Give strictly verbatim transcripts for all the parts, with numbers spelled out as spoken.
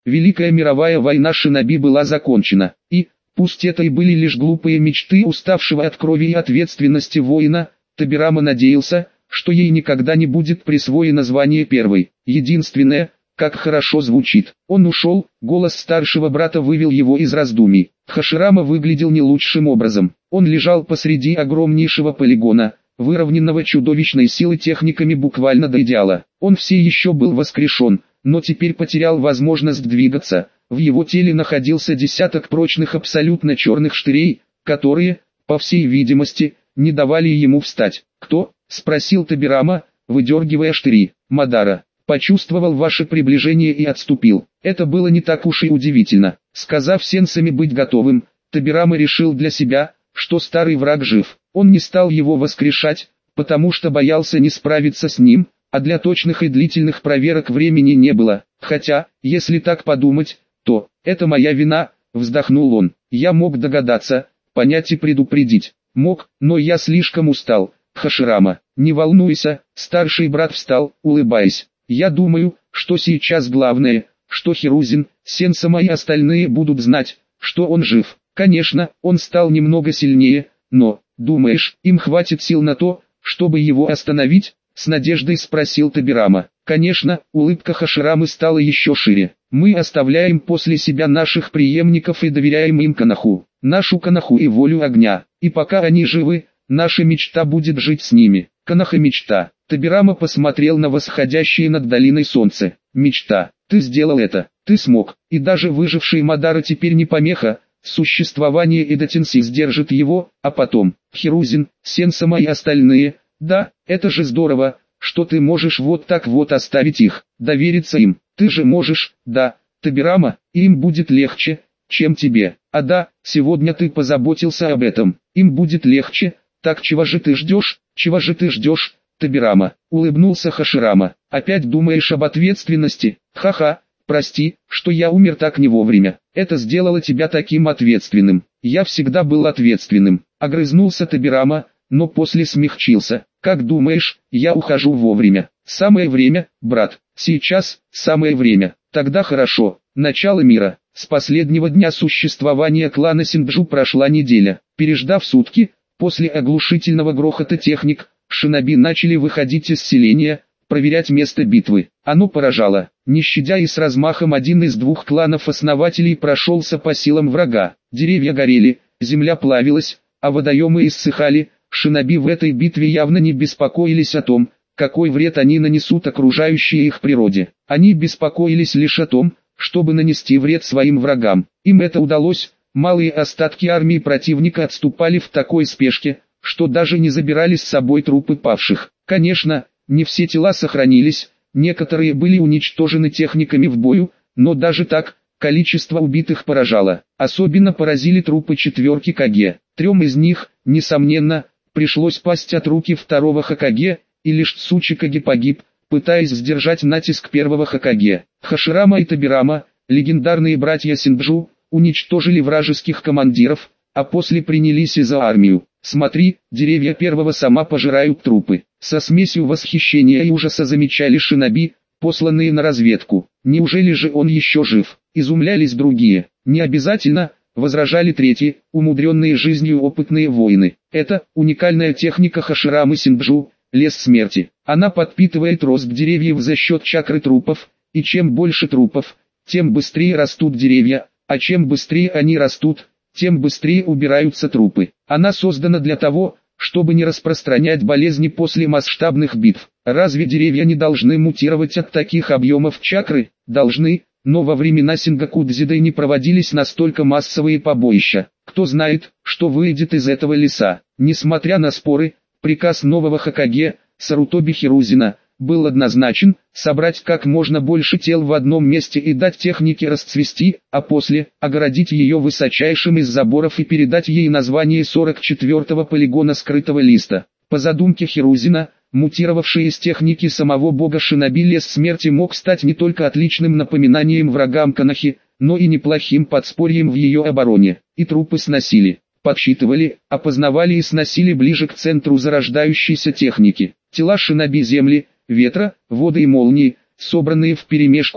Великая мировая война шиноби была закончена, и, пусть это и были лишь глупые мечты уставшего от крови и ответственности воина, Тобирама надеялся, что ей никогда не будет присвоено звание первой. Единственное, как хорошо звучит. Он ушел, голос старшего брата вывел его из раздумий. Хаширама выглядел не лучшим образом. Он лежал посреди огромнейшего полигона, выровненного чудовищной силой техниками буквально до идеала. Он все еще был воскрешен, но теперь потерял возможность двигаться. В его теле находился десяток прочных абсолютно черных штырей, которые, по всей видимости, не давали ему встать. «Кто?» — спросил Тобирама, выдергивая штыри. «Мадара. Почувствовал ваше приближение и отступил». Это было не так уж и удивительно. Сказав сенсами быть готовым, Тобирама решил для себя, что старый враг жив. Он не стал его воскрешать, потому что боялся не справиться с ним, а для точных и длительных проверок времени не было. Хотя, если так подумать, то «это моя вина», вздохнул он. «Я мог догадаться, понять и предупредить. Мог, но я слишком устал». Хаширама, не волнуйся, старший брат встал, улыбаясь. «Я думаю, что сейчас главное, что Хирузин, Сенсама и остальные будут знать, что он жив. Конечно, он стал немного сильнее, но, думаешь, им хватит сил на то, чтобы его остановить?» С надеждой спросил Тобирама. Конечно, улыбка Хаширамы стала еще шире. «Мы оставляем после себя наших преемников и доверяем им Канаху, нашу Канаху и волю огня, и пока они живы, наша мечта будет жить с ними». Канаха мечта. Тобирама посмотрел на восходящее над долиной солнце. «Мечта. Ты сделал это. Ты смог. И даже выживший Мадара теперь не помеха. Существование Эдатинси сдержит его, а потом, Хирузин, Сенсама и остальные. Да, это же здорово, что ты можешь вот так вот оставить их, довериться им. Ты же можешь, да, Тобирама, и им будет легче, чем тебе. А да, сегодня ты позаботился об этом. Им будет легче. Так чего же ты ждешь, чего же ты ждешь, Тобирама?» Улыбнулся Хаширама. «Опять думаешь об ответственности? Ха-ха, прости, что я умер так не вовремя. Это сделало тебя таким ответственным». «Я всегда был ответственным», — огрызнулся Тобирама, но после смягчился. «Как думаешь, я ухожу вовремя?» «Самое время, брат, сейчас, самое время». «Тогда хорошо, начало мира». С последнего дня существования клана Синджу прошла неделя. Переждав сутки, после оглушительного грохота техник, шиноби начали выходить из селения, проверять место битвы. Оно поражало. Не щадя и с размахом один из двух кланов-основателей прошелся по силам врага. Деревья горели, земля плавилась, а водоемы иссыхали. Шиноби в этой битве явно не беспокоились о том, какой вред они нанесут окружающей их природе. Они беспокоились лишь о том, чтобы нанести вред своим врагам. Им это удалось. Малые остатки армии противника отступали в такой спешке, что даже не забирали с собой трупы павших. Конечно, не все тела сохранились, некоторые были уничтожены техниками в бою, но даже так, количество убитых поражало. Особенно поразили трупы четверки Каге. Трем из них, несомненно, пришлось пасть от руки второго Хокаге, и лишь Цучи Каге погиб, пытаясь сдержать натиск первого Хокаге. Хаширама и Тобирама, легендарные братья Синджу, уничтожили вражеских командиров, а после принялись и за армию. «Смотри, деревья первого сама пожирают трупы». Со смесью восхищения и ужаса замечали шиноби, посланные на разведку. «Неужели же он еще жив?» Изумлялись другие. «Не обязательно», возражали третьи, умудренные жизнью опытные воины. «Это уникальная техника Хаширамы Синджу, лес смерти. Она подпитывает рост деревьев за счет чакры трупов, и чем больше трупов, тем быстрее растут деревья, а чем быстрее они растут, тем быстрее убираются трупы. Она создана для того, чтобы не распространять болезни после масштабных битв. Разве деревья не должны мутировать от таких объемов чакры? Должны, но во времена Сингоку Дзидэй не проводились настолько массовые побоища. Кто знает, что выйдет из этого леса. Несмотря на споры, приказ нового Хокаге, Сарутоби Хирузина, был однозначен: собрать как можно больше тел в одном месте и дать технике расцвести, а после огородить ее высочайшим из заборов и передать ей название сорок четвёртого полигона скрытого листа. По задумке Хирузина, мутировавший из техники самого бога шиноби лес смерти мог стать не только отличным напоминанием врагам Канахи, но и неплохим подспорьем в ее обороне. И трупы сносили, подсчитывали, опознавали и сносили ближе к центру зарождающейся техники. Тела шиноби земли, ветра, воды и молнии, собранные вперемешку,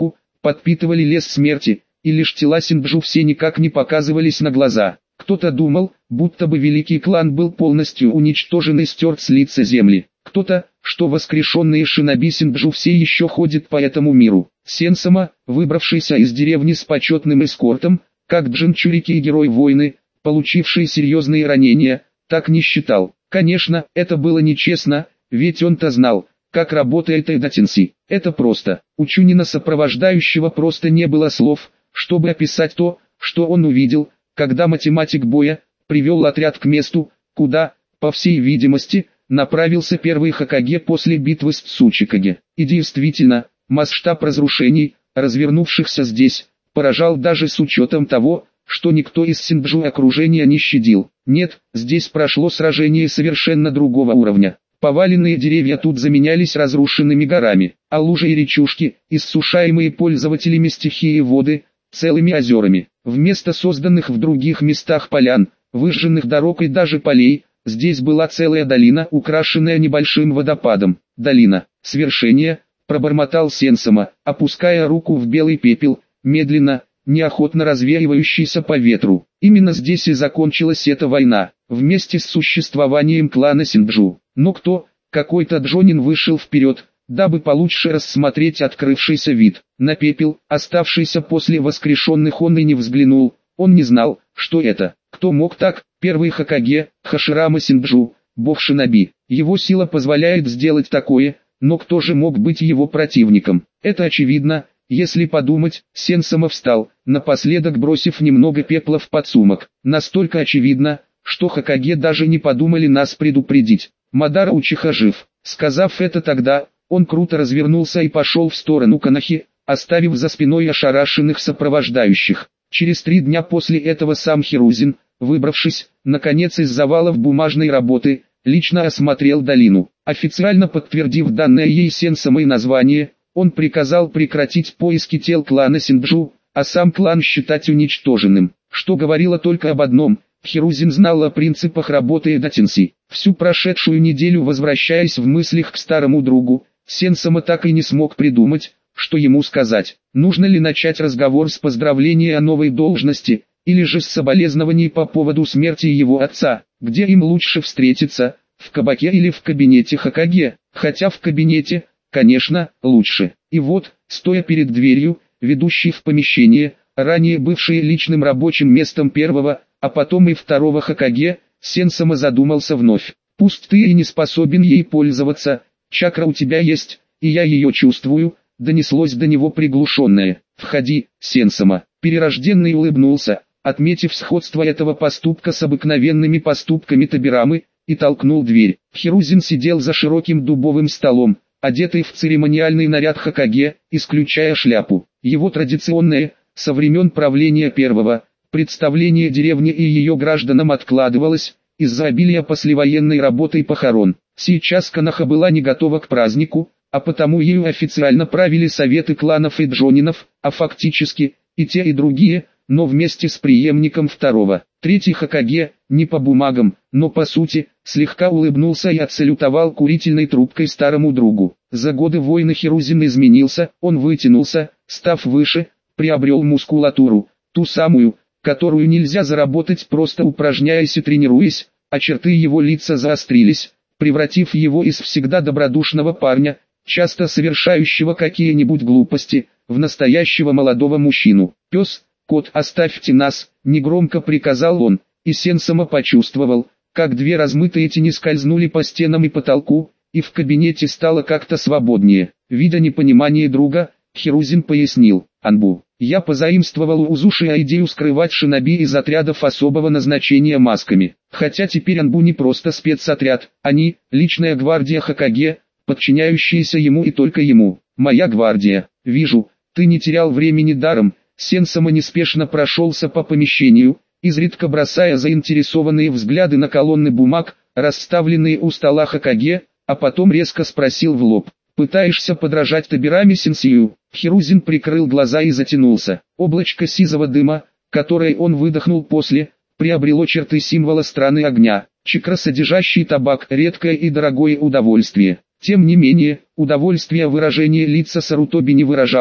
подпитывали лес смерти, и лишь тела Синджу все никак не показывались на глаза. Кто-то думал, будто бы великий клан был полностью уничтожен и стерт с лица земли. Кто-то, что воскрешенные шиноби Синджу все еще ходят по этому миру. Сенсама, выбравшийся из деревни с почетным эскортом, как Джинчурики и герой войны, получивший серьезные ранения, так не считал. Конечно, это было нечестно, ведь он-то знал, как работает Эйдатинси. Это просто. У Чунина сопровождающего просто не было слов, чтобы описать то, что он увидел, когда математик боя привел отряд к месту, куда, по всей видимости, направился первый Хокаге после битвы с Цучикаге. И действительно, масштаб разрушений, развернувшихся здесь, поражал даже с учетом того, что никто из Синджу окружения не щадил. Нет, здесь прошло сражение совершенно другого уровня. Поваленные деревья тут заменялись разрушенными горами, а лужи и речушки, иссушаемые пользователями стихии воды, целыми озерами. Вместо созданных в других местах полян, выжженных дорог и даже полей, здесь была целая долина, украшенная небольшим водопадом. Долина, свершение, пробормотал Сенсама, опуская руку в белый пепел, медленно, неохотно развеивающийся по ветру. Именно здесь и закончилась эта война, вместе с существованием клана Синджу. Но кто, какой-то джонин вышел вперед, дабы получше рассмотреть открывшийся вид. На пепел, оставшийся после воскрешенных, он и не взглянул. Он не знал, что это. Кто мог так? Первый Хокаге, Хаширама Синджу, бог шиноби. Его сила позволяет сделать такое, но кто же мог быть его противником? Это очевидно, если подумать. Сенсама встал, напоследок бросив немного пепла в подсумок. Настолько очевидно, что Хокаге даже не подумали нас предупредить. Мадара Учиха жив. Сказав это тогда, он круто развернулся и пошел в сторону Канахи, оставив за спиной ошарашенных сопровождающих. Через три дня после этого сам Хирузин, выбравшись, наконец, из завалов бумажной работы, лично осмотрел долину. Официально подтвердив данное ей Сенсамой название, он приказал прекратить поиски тел клана Синджу, а сам клан считать уничтоженным, что говорило только об одном: Хирузин знал о принципах работы Эдатинси. Всю прошедшую неделю, возвращаясь в мыслях к старому другу, Сенсама так и не смог придумать, что ему сказать. Нужно ли начать разговор с поздравления о новой должности, или же с соболезнований по поводу смерти его отца? Где им лучше встретиться, в кабаке или в кабинете Хокаге? Хотя в кабинете, конечно, лучше. И вот, стоя перед дверью, ведущей в помещение, ранее бывшее личным рабочим местом первого, а потом и второго Хокаге, Сенсама задумался вновь. Пусть ты и не способен ей пользоваться, чакра у тебя есть, и я ее чувствую, донеслось до него приглушенное. Входи, Сенсама. Перерожденный улыбнулся, отметив сходство этого поступка с обыкновенными поступками Табирамы, и толкнул дверь. Хирузин сидел за широким дубовым столом, одетый в церемониальный наряд Хокаге, исключая шляпу. Его традиционное, со времен правления первого, представление деревни и ее гражданам откладывалось, из-за обилия послевоенной работы и похорон. Сейчас Канаха была не готова к празднику, а потому ею официально правили советы кланов и джонинов, а фактически, и те и другие, но вместе с преемником второго. Третий Хокаге, не по бумагам, но по сути, слегка улыбнулся и отсалютовал курительной трубкой старому другу. За годы войны Хирузин изменился, он вытянулся, став выше, приобрел мускулатуру, ту самую, которую нельзя заработать просто упражняясь и тренируясь, а черты его лица заострились, превратив его из всегда добродушного парня, часто совершающего какие-нибудь глупости, в настоящего молодого мужчину. «Пес, кот, оставьте нас», — негромко приказал он, и Сенсама почувствовал, как две размытые тени скользнули по стенам и потолку, и в кабинете стало как-то свободнее. Видя непонимание друга, Хирузин пояснил: «Анбу, я позаимствовал у Узушия идею скрывать шиноби из отрядов особого назначения масками. Хотя теперь Анбу не просто спецотряд, они — личная гвардия Хокаге, подчиняющаяся ему и только ему. Моя гвардия. Вижу, ты не терял времени даром». Сенсама неспешно прошелся по помещению, изредка бросая заинтересованные взгляды на колонны бумаг, расставленные у стола Хокаге, а потом резко спросил в лоб: «Пытаешься подражать Табираме Сенсию?» Хирузин прикрыл глаза и затянулся. Облачко сизого дыма, которое он выдохнул после, приобрело черты символа страны огня. Чакра, содержащий табак, редкое и дорогое удовольствие. Тем не менее, удовольствие выражение лица Сарутоби не выражало,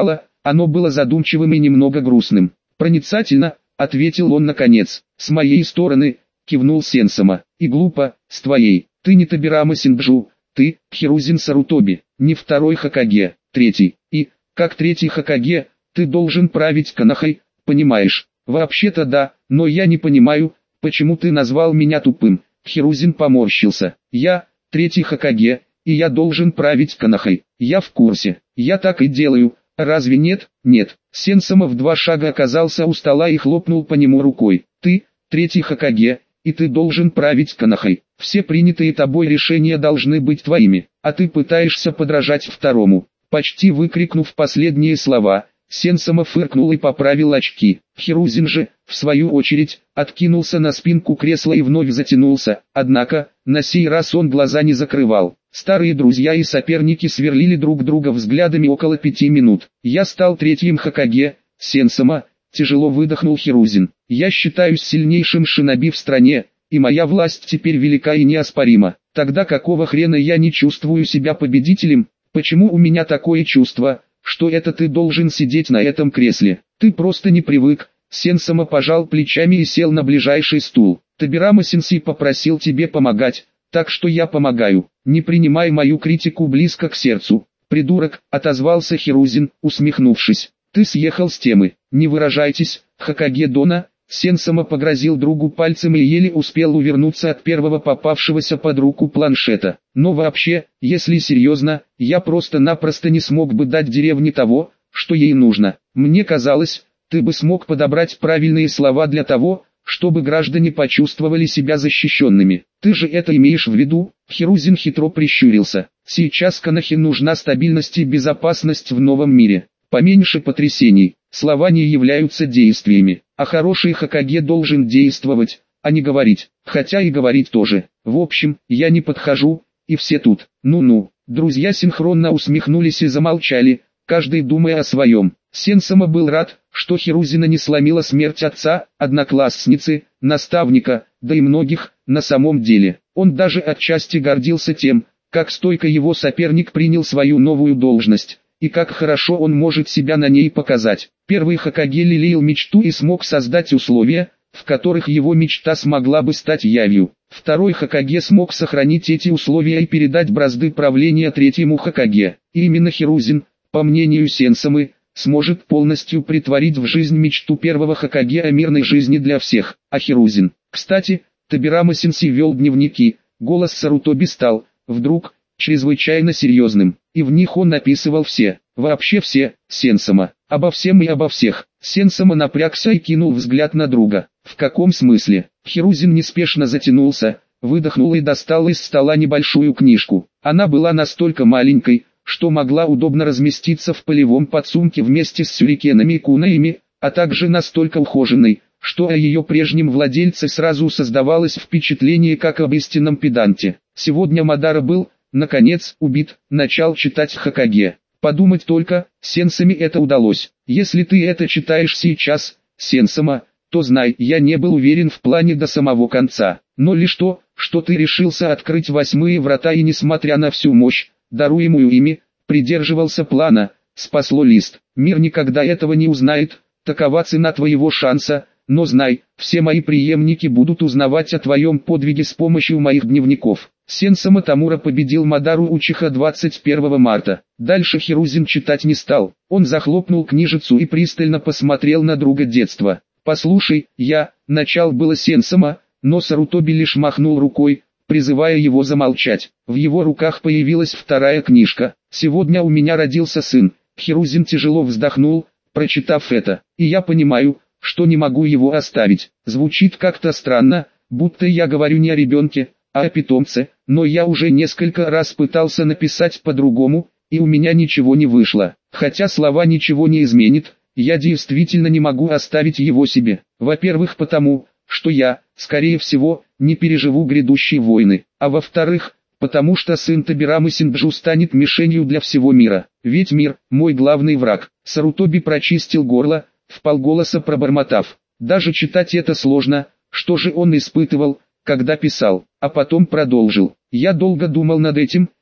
Оно было задумчивым и немного грустным. «Проницательно», — ответил он наконец. «С моей стороны», — кивнул Сенсома. «И глупо, с твоей. Ты не Табирама Синджу, ты, Хирузин Сарутоби, не второй Хокаге, третий. И, как третий Хокаге, ты должен править Конохой, понимаешь?» «Вообще-то да, но я не понимаю, почему ты назвал меня тупым». Хирузин поморщился. «Я, третий Хокаге, и я должен править Конохой. Я в курсе, я так и делаю, разве нет?» «Нет». Сенсома в два шага оказался у стола и хлопнул по нему рукой. «Ты, третий Хокаге, и ты должен править Конохой. Все принятые тобой решения должны быть твоими, а ты пытаешься подражать второму». Почти выкрикнув последние слова, Сенсома фыркнул и поправил очки. Хирузин же, в свою очередь, откинулся на спинку кресла и вновь затянулся, однако, на сей раз он глаза не закрывал. Старые друзья и соперники сверлили друг друга взглядами около пяти минут. «Я стал третьим Хокаге, Сенсома», — тяжело выдохнул Хирузин. «Я считаюсь сильнейшим шиноби в стране, и моя власть теперь велика и неоспорима. Тогда какого хрена я не чувствую себя победителем? Почему у меня такое чувство, что это ты должен сидеть на этом кресле? Ты просто не привык». Сенсома пожал плечами и сел на ближайший стул. «Табирама Сенсей попросил тебе помогать, так что я помогаю. Не принимай мою критику близко к сердцу». «Придурок», — отозвался Хирузин, усмехнувшись. «Ты съехал с темы. Не выражайтесь, Хокаге Дона». Сенсома погрозил другу пальцем и еле успел увернуться от первого попавшегося под руку планшета. «Но вообще, если серьезно, я просто-напросто не смог бы дать деревне того, что ей нужно. Мне казалось, ты бы смог подобрать правильные слова для того, чтобы граждане почувствовали себя защищенными. Ты же это имеешь в виду?» Хирузин хитро прищурился. «Сейчас Конохе нужна стабильность и безопасность в новом мире. Поменьше потрясений. Слова не являются действиями, а хороший Хокаге должен действовать, а не говорить, хотя и говорить тоже. В общем, я не подхожу, и все тут. Ну-ну». Друзья синхронно усмехнулись и замолчали, каждый думая о своем. Сенсома был рад, что Хирузина не сломила смерть отца, одноклассницы, наставника, да и многих, на самом деле. Он даже отчасти гордился тем, как стойко его соперник принял свою новую должность, и как хорошо он может себя на ней показать. Первый Хокаге лелеял мечту и смог создать условия, в которых его мечта смогла бы стать явью. Второй Хокаге смог сохранить эти условия и передать бразды правления третьему Хокаге. И именно Хирузин, по мнению Сенсомы, сможет полностью претворить в жизнь мечту первого Хокаге о мирной жизни для всех. А Хирузин, кстати, Табирама Сенсей вел дневники, голос Сарутоби стал, вдруг, чрезвычайно серьезным, и в них он описывал все, вообще все, Сенсома, обо всем и обо всех. Сенсома напрягся и кинул взгляд на друга. «В каком смысле?» Хирузин неспешно затянулся, выдохнул и достал из стола небольшую книжку. Она была настолько маленькой, что могла удобно разместиться в полевом подсумке вместе с сюрикенами и кунаями, а также настолько ухоженной, что о ее прежнем владельце сразу создавалось впечатление как об истинном педанте. Сегодня Мадара был, наконец, убит, начал читать Хокаге. Подумать только, Сенсоме это удалось. Если ты это читаешь сейчас, Сенсома, то знай, я не был уверен в плане до самого конца. Но лишь то, что ты решился открыть восьмые врата и несмотря на всю мощь, даруемую ими, придерживался плана, спасло лист. Мир никогда этого не узнает, такова цена твоего шанса, но знай, все мои преемники будут узнавать о твоем подвиге с помощью моих дневников. Сенсома Тамура победил Мадару Учиха двадцать первого марта. Дальше Хирузин читать не стал. Он захлопнул книжицу и пристально посмотрел на друга детства. «Послушай, я...» — начал было Сенсома, но Сарутоби лишь махнул рукой, призывая его замолчать. В его руках появилась вторая книжка. «Сегодня у меня родился сын». Хирузин тяжело вздохнул, прочитав это. «И я понимаю, что не могу его оставить. Звучит как-то странно, будто я говорю не о ребенке, а о питомце, но я уже несколько раз пытался написать по-другому, и у меня ничего не вышло. Хотя слова ничего не изменит, я действительно не могу оставить его себе. Во-первых потому, что я, скорее всего, не переживу грядущие войны, а во-вторых, потому что сын Табирамы Синджу станет мишенью для всего мира. Ведь мир – мой главный враг». Сарутоби прочистил горло, вполголоса пробормотав. Даже читать это сложно, что же он испытывал, когда писал, а потом продолжил. «Я долго думал над этим,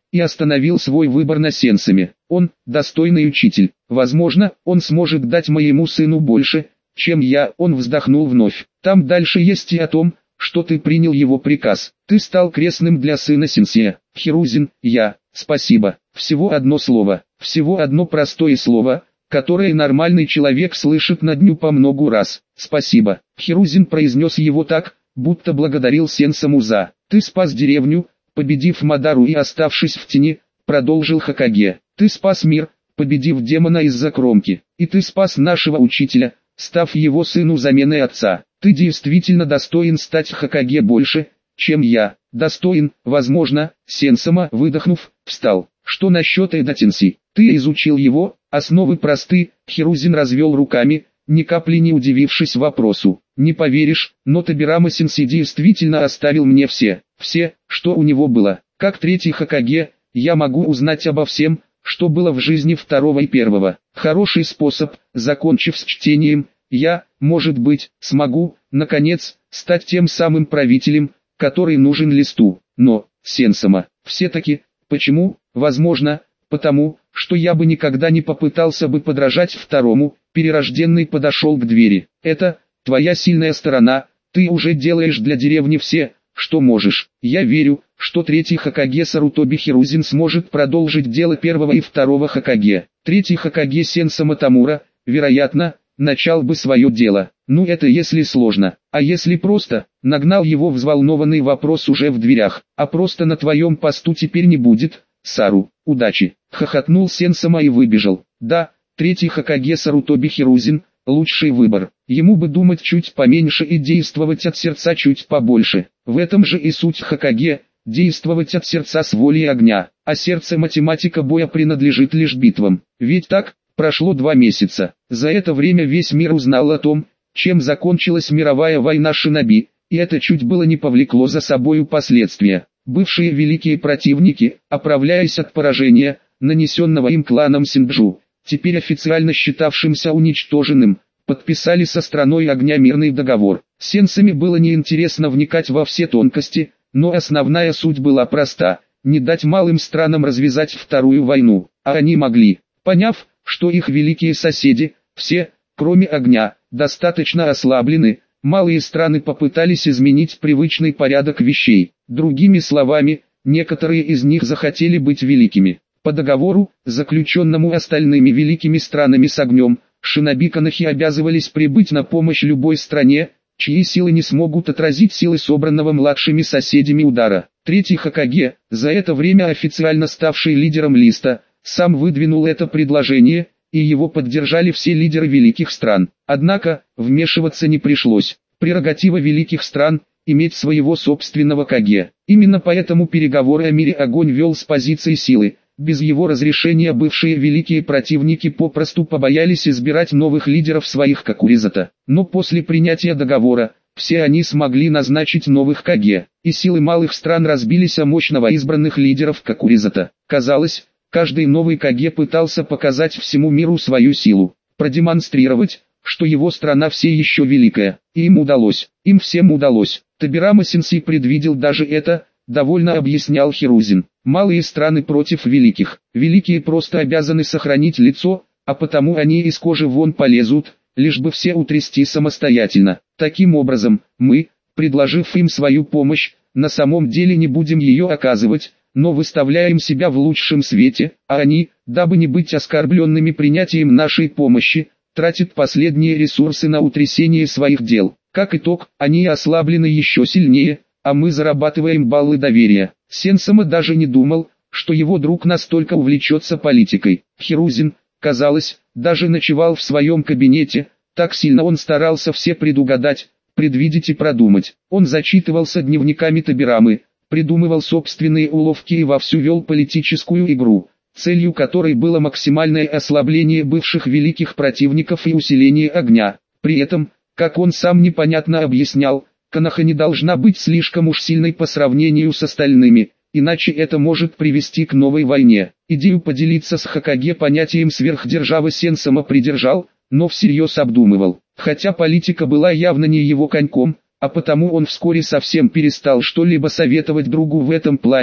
и остановил свой выбор на Сенсаме. Он – достойный учитель. Возможно, он сможет дать моему сыну больше, чем я. Он вздохнул вновь. Там дальше есть и о том, что ты принял его приказ. Ты стал крестным для сына сенсея. Хирузин, я, спасибо. Всего одно слово, всего одно простое слово, которое нормальный человек слышит на дню по многу раз. Спасибо. Хирузин произнес его так, будто благодарил Сенсаму за. Ты спас деревню, победив Мадару и оставшись в тени, продолжил Хокаге. Ты спас мир, победив демона из-за кромки. И ты спас нашего учителя, став его сыну заменой отца. Ты действительно достоин стать Хокаге больше, чем я. Достоин, возможно. Сенсама, выдохнув, встал. Что насчет Эда Тенси? Ты изучил его, основы просты. Хирузин развел руками, ни капли не удивившись вопросу. Не поверишь, но Табирама Сенси действительно оставил мне все, все, что у него было. Как третий Хокаге, я могу узнать обо всем, что было в жизни второго и первого. Хороший способ, закончив с чтением, я, может быть, смогу, наконец, стать тем самым правителем, который нужен листу. Но, Сенсама, все-таки, почему? Возможно, потому, что я бы никогда не попытался бы подражать второму. Перерожденный подошел к двери. Это, твоя сильная сторона, ты уже делаешь для деревни все, что можешь. Я верю, что третий Хокаге Сарутоби Хирузин сможет продолжить дело первого и второго Хокаге. Третий Хокаге Сенсама Тамура, вероятно, начал бы свое дело. Ну это если сложно, а если просто, нагнал его взволнованный вопрос уже в дверях. А просто на твоем посту теперь не будет, Сару, удачи. Хохотнул Сенсама и выбежал. Да, третий Хокаге Сарутоби Хирузин, лучший выбор. Ему бы думать чуть поменьше и действовать от сердца чуть побольше. В этом же и суть Хокаге, действовать от сердца с волей огня. А сердце математика боя принадлежит лишь битвам. Ведь так, прошло два месяца. За это время весь мир узнал о том, чем закончилась мировая война шиноби, и это чуть было не повлекло за собою последствия. Бывшие великие противники, оправляясь от поражения, нанесенного им кланом Синджу, теперь официально считавшимся уничтоженным, подписали со страной огня мирный договор. Сенсами было неинтересно вникать во все тонкости, но основная суть была проста – не дать малым странам развязать вторую войну, а они могли. Поняв, что их великие соседи, все, кроме огня, достаточно ослаблены, малые страны попытались изменить привычный порядок вещей. Другими словами, некоторые из них захотели быть великими. По договору, заключенному остальными великими странами с огнем, шиноби Канахи обязывались прибыть на помощь любой стране, чьи силы не смогут отразить силы собранного младшими соседями удара. Третий Хокаге, за это время официально ставший лидером листа, сам выдвинул это предложение, и его поддержали все лидеры великих стран. Однако, вмешиваться не пришлось. Прерогатива великих стран – иметь своего собственного Каге. Именно поэтому переговоры о мире огонь вел с позиции силы. Без его разрешения бывшие великие противники попросту побоялись избирать новых лидеров своих Какуризата. Но после принятия договора, все они смогли назначить новых Каге, и силы малых стран разбились о мощного избранных лидеров Какуризата. Казалось, каждый новый Каге пытался показать всему миру свою силу, продемонстрировать, что его страна все еще великая, и им удалось, им всем удалось. Табирама Сенси предвидел даже это, довольно объяснял Хирузин. Малые страны против великих, великие просто обязаны сохранить лицо, а потому они из кожи вон полезут, лишь бы все утрясти самостоятельно. Таким образом, мы, предложив им свою помощь, на самом деле не будем ее оказывать, но выставляем себя в лучшем свете, а они, дабы не быть оскорбленными принятием нашей помощи, тратят последние ресурсы на утрясение своих дел. Как итог, они ослаблены еще сильнее, а мы зарабатываем баллы доверия. Сенсама даже не думал, что его друг настолько увлечется политикой. Хирузин, казалось, даже ночевал в своем кабинете, так сильно он старался все предугадать, предвидеть и продумать. Он зачитывался дневниками Табирамы, придумывал собственные уловки и вовсю вел политическую игру, целью которой было максимальное ослабление бывших великих противников и усиление огня. При этом, как он сам непонятно объяснял, Канаха не должна быть слишком уж сильной по сравнению с остальными, иначе это может привести к новой войне. Идею поделиться с Хокаге понятием сверхдержавы Сенсама придержал, но всерьез обдумывал. Хотя политика была явно не его коньком, а потому он вскоре совсем перестал что-либо советовать другу в этом плане,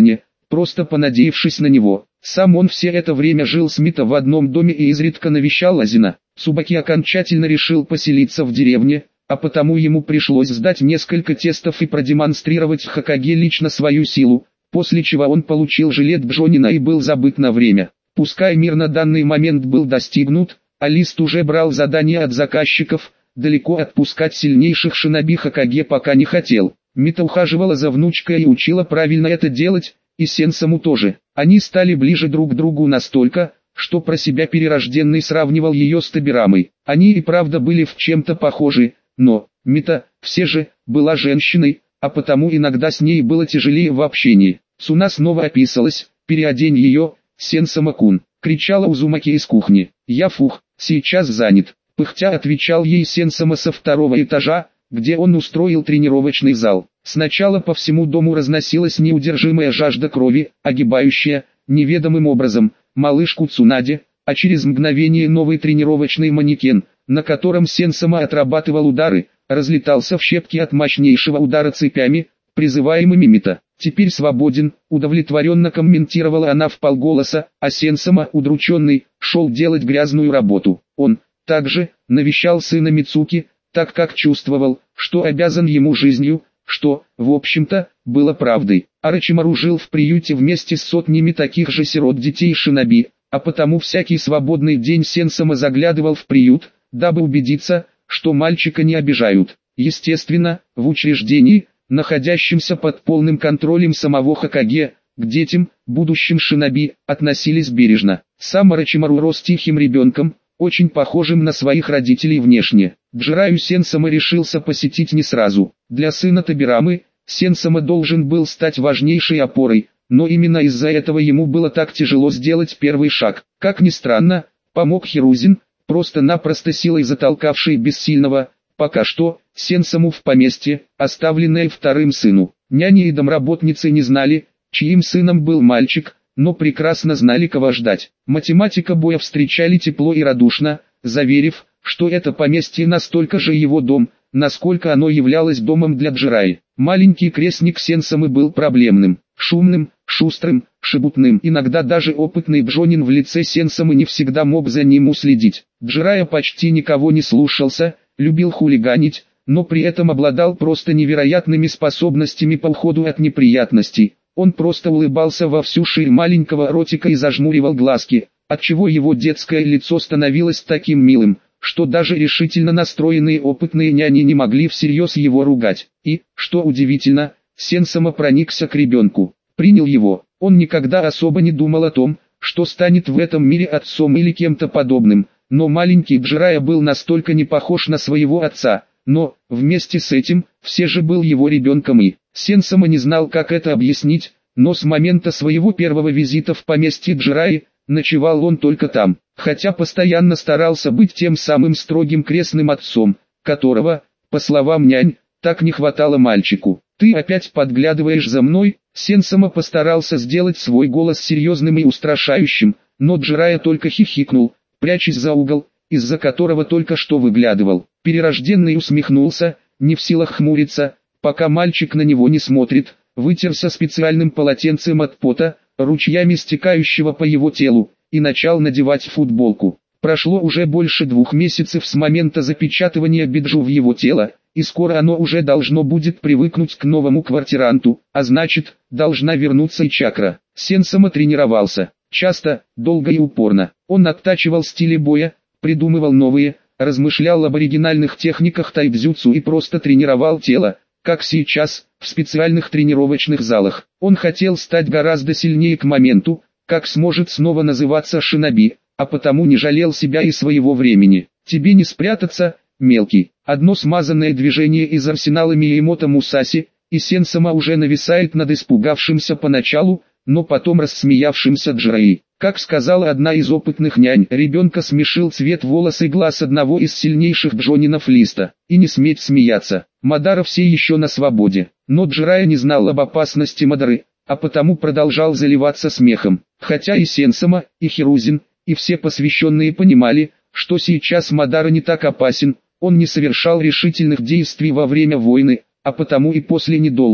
просто понадеявшись на него. Сам он все это время жил с Мито в одном доме и изредка навещал Азина. Цубаки окончательно решил поселиться в деревне, а потому ему пришлось сдать несколько тестов и продемонстрировать Хокаге лично свою силу, после чего он получил жилет Бжонина и был забыт на время. Пускай мир на данный момент был достигнут, а Лист уже брал задания от заказчиков, далеко отпускать сильнейших шиноби Хокаге пока не хотел. Мито ухаживала за внучкой и учила правильно это делать, и Сенсаму тоже. Они стали ближе друг к другу настолько, что про себя перерожденный сравнивал ее с Табирамой. Они и правда были в чем-то похожи, но Мито, все же, была женщиной, а потому иногда с ней было тяжелее в общении. Суна снова описалась: «Переодень ее, Сенсама-кун», — кричала Узумаки из кухни. «Я фух, сейчас занят», — пыхтя отвечал ей Сенсама со второго этажа, где он устроил тренировочный зал. Сначала по всему дому разносилась неудержимая жажда крови, огибающая, неведомым образом, малышку Цунаде, а через мгновение новый тренировочный манекен, на котором Сенсама отрабатывал удары, разлетался в щепки от мощнейшего удара цепями, призываемыми Мито. «Теперь свободен», — удовлетворенно комментировала она вполголоса, а Сенсама, удрученный, шел делать грязную работу. Он также навещал сына Мицуки, так как чувствовал, что обязан ему жизнью, что, в общем-то, было правдой. Орочимару жил в приюте вместе с сотнями таких же сирот детей шиноби, а потому всякий свободный день Сенсама заглядывал в приют, дабы убедиться, что мальчика не обижают. Естественно, в учреждении, находящемся под полным контролем самого Хокаге, к детям, будущим шиноби, относились бережно. Сам Орочимару рос тихим ребенком, очень похожим на своих родителей внешне. Джираю Сенсама решился посетить не сразу. Для сына Табирамы, Сенсама должен был стать важнейшей опорой, но именно из-за этого ему было так тяжело сделать первый шаг. Как ни странно, помог Хирузин, просто-напросто силой затолкавший бессильного, пока что, Сенсаму в поместье, оставленное вторым сыну. Няни и домработницы не знали, чьим сыном был мальчик, но прекрасно знали, кого ждать. Математика боя встречали тепло и радушно, заверив, что это поместье настолько же его дом, насколько оно являлось домом для Джираи. Маленький крестник Сенсамы был проблемным, шумным, шустрым, шебутным. Иногда даже опытный Бжонин в лице Сенсамы не всегда мог за ним уследить. Джирая почти никого не слушался, любил хулиганить, но при этом обладал просто невероятными способностями по уходу от неприятностей. Он просто улыбался во всю ширь маленького ротика и зажмуривал глазки, отчего его детское лицо становилось таким милым, что даже решительно настроенные опытные няни не могли всерьез его ругать. И, что удивительно, Сенсама проникся к ребенку, принял его. Он никогда особо не думал о том, что станет в этом мире отцом или кем-то подобным, но маленький Джирая был настолько не похож на своего отца, но, вместе с этим, все же был его ребенком и... Сенсама не знал, как это объяснить, но с момента своего первого визита в поместье Джираи, ночевал он только там, хотя постоянно старался быть тем самым строгим крестным отцом, которого, по словам нянь, так не хватало мальчику. «Ты опять подглядываешь за мной?» Сенсама постарался сделать свой голос серьезным и устрашающим, но Джирая только хихикнул, прячась за угол, из-за которого только что выглядывал. Перерожденный усмехнулся, не в силах хмуриться, пока мальчик на него не смотрит, вытерся специальным полотенцем от пота, ручьями стекающего по его телу, и начал надевать футболку. Прошло уже больше двух месяцев с момента запечатывания биджу в его тело, и скоро оно уже должно будет привыкнуть к новому квартиранту, а значит, должна вернуться и чакра. Сенсама тренировался, часто, долго и упорно. Он оттачивал стили боя, придумывал новые, размышлял об оригинальных техниках тайбзюцу и просто тренировал тело, как сейчас, в специальных тренировочных залах. Он хотел стать гораздо сильнее к моменту, как сможет снова называться шиноби, а потому не жалел себя и своего времени. «Тебе не спрятаться, мелкий». Одно смазанное движение из арсенала Миямото Мусаси, и Сенсама уже нависает над испугавшимся поначалу, но потом рассмеявшимся Джираи. Как сказала одна из опытных нянь, ребенка смешил цвет волос и глаз одного из сильнейших Бжонинов Листа. И не сметь смеяться. Мадара все еще на свободе. Но Джирая не знал об опасности Мадары, а потому продолжал заливаться смехом. Хотя и Сенсама, и Хирузин, и все посвященные понимали, что сейчас Мадара не так опасен, он не совершал решительных действий во время войны, а потому и после не должен.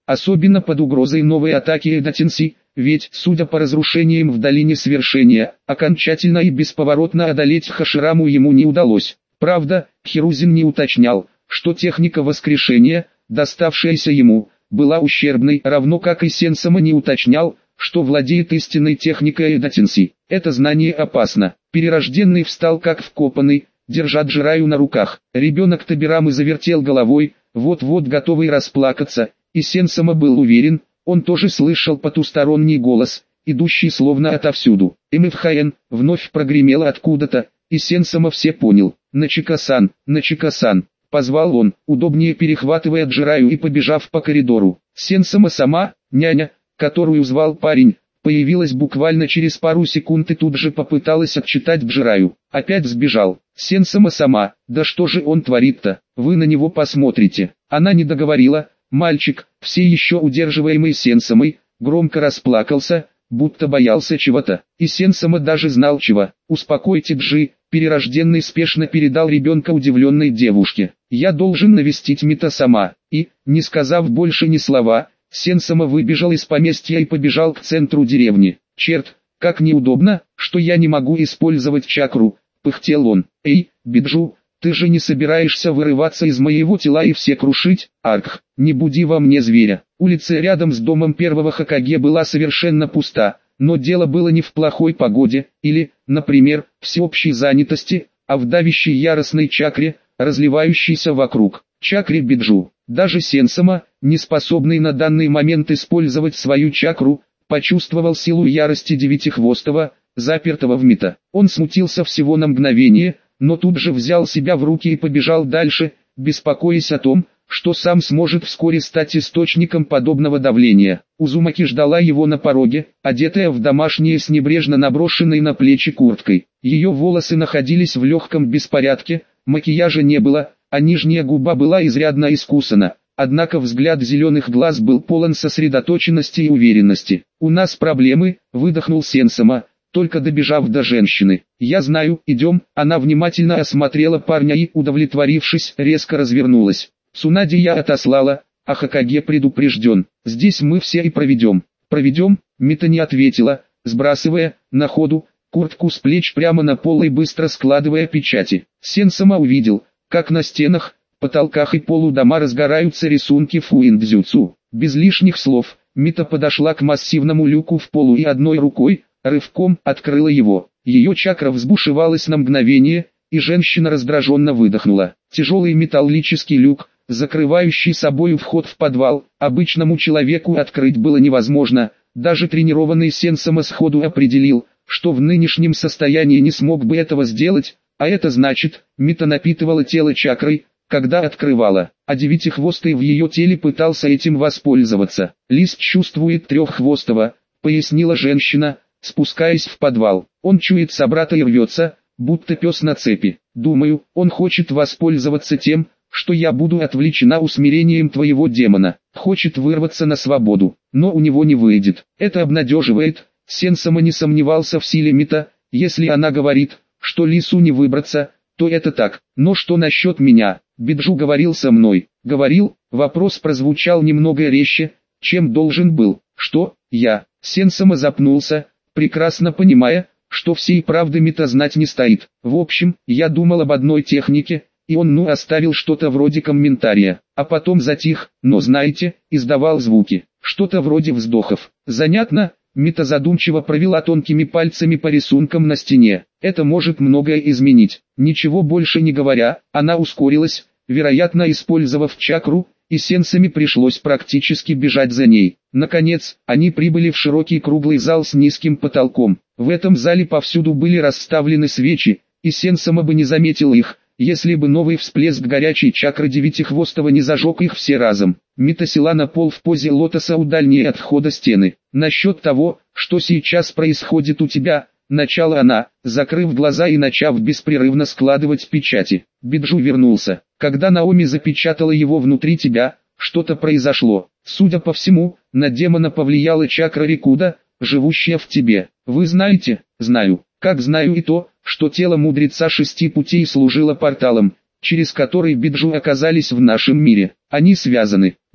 особенно под угрозой новой атаки Эдатинси, ведь, судя по разрушениям в долине Свершения, окончательно и бесповоротно одолеть Хашираму ему не удалось. Правда, Хирузин не уточнял, что техника воскрешения, доставшаяся ему, была ущербной, равно как и Сенсама не уточнял, что владеет истинной техникой Эдатинси. Это знание опасно. Перерожденный встал как вкопанный, держа Джираю на руках. Ребенок Табирамы завертел головой, вот-вот готовый расплакаться, и Сенсама был уверен, он тоже слышал потусторонний голос, идущий словно отовсюду. «Эмэфхаэн» вновь прогремело откуда-то, и Сенсама все понял. «Начика-сан, Начика-сан», позвал он, удобнее перехватывая Джираю и побежав по коридору. Сенсама сама, няня, которую звал парень, появилась буквально через пару секунд и тут же попыталась отчитать Джираю. Опять сбежал. Сенсама сама, да что же он творит-то, вы на него посмотрите. Она не договорила, мальчик, все еще удерживаемый Сенсамой, громко расплакался, будто боялся чего-то. И Сенсама даже знал чего. «Успокойте Джи», перерожденный спешно передал ребенка удивленной девушке. «Я должен навестить Мита сама». И, не сказав больше ни слова, Сенсама выбежал из поместья и побежал к центру деревни. «Черт, как неудобно, что я не могу использовать чакру», — пыхтел он. «Эй, Биджу, ты же не собираешься вырываться из моего тела и все крушить? Арх, не буди во мне зверя». Улица рядом с домом первого Хокаге была совершенно пуста, но дело было не в плохой погоде, или, например, всеобщей занятости, а в давящей яростной чакре, разливающейся вокруг. Чакре Биджу. Даже Сенсама, не способный на данный момент использовать свою чакру, почувствовал силу ярости Девятихвостого, запертого в Мита. Он смутился всего на мгновение, но тут же взял себя в руки и побежал дальше, беспокоясь о том, что сам сможет вскоре стать источником подобного давления. Узумаки ждала его на пороге, одетая в домашнее с небрежно наброшенной на плечи курткой. Ее волосы находились в легком беспорядке, макияжа не было, а нижняя губа была изрядно искусана, однако взгляд зеленых глаз был полон сосредоточенности и уверенности. «У нас проблемы», — выдохнул Сенсама, только добежав до женщины. «Я знаю, идем». Она внимательно осмотрела парня и, удовлетворившись, резко развернулась. «Цунади я отослала, а Хокаге предупрежден. Здесь мы все и проведем». «Проведем?» — Мита не ответила, сбрасывая, на ходу, куртку с плеч прямо на пол и быстро складывая печати. Сенсама увидел, как на стенах, потолках и полу дома разгораются рисунки фуиндзюцу. Без лишних слов, Мита подошла к массивному люку в полу и одной рукой, рывком, открыла его. Ее чакра взбушевалась на мгновение, и женщина раздраженно выдохнула. Тяжелый металлический люк, закрывающий собою вход в подвал, обычному человеку открыть было невозможно, даже тренированный Сенсама сходу определил, что в нынешнем состоянии не смог бы этого сделать, а это значит, Мита напитывала тело чакрой, когда открывала, а Девятихвостый в ее теле пытался этим воспользоваться. «Лист чувствует треххвостого», — пояснила женщина, спускаясь в подвал. «Он чует собрата и рвется, будто пес на цепи. Думаю, он хочет воспользоваться тем, что я буду отвлечена усмирением твоего демона. Хочет вырваться на свободу, но у него не выйдет. Это обнадеживает». Сенсама не сомневался в силе Мита, если она говорит, что лису не выбраться, то это так. Но что насчет меня? Биджу говорил со мной. Говорил, вопрос прозвучал немного резче, чем должен был. Что, я? Сенсама запнулся, прекрасно понимая, что всей правды Мита знать не стоит. В общем, я думал об одной технике, и он ну оставил что-то вроде комментария, а потом затих, но знаете, издавал звуки, что-то вроде вздохов. Занятно? Мита задумчиво провела тонкими пальцами по рисункам на стене. Это может многое изменить. Ничего больше не говоря, она ускорилась, вероятно использовав чакру, и Сенсами пришлось практически бежать за ней. Наконец, они прибыли в широкий круглый зал с низким потолком. В этом зале повсюду были расставлены свечи, и Сенсама бы не заметил их, если бы новый всплеск горячей чакры Девятихвостого не зажег их все разом. Мита села на пол в позе лотоса у дальней от входа стены. «Насчет того, что сейчас происходит у тебя», — начала она, закрыв глаза и начав беспрерывно складывать печати. Биджу вернулся. «Когда Наоми запечатала его внутри тебя, что-то произошло. Судя по всему, на демона повлияла чакра Рикуда, живущая в тебе. Вы знаете?» «Знаю. Как знаю и то, что тело мудреца шести путей служило порталом, через который Биджу оказались в нашем мире. Они связаны».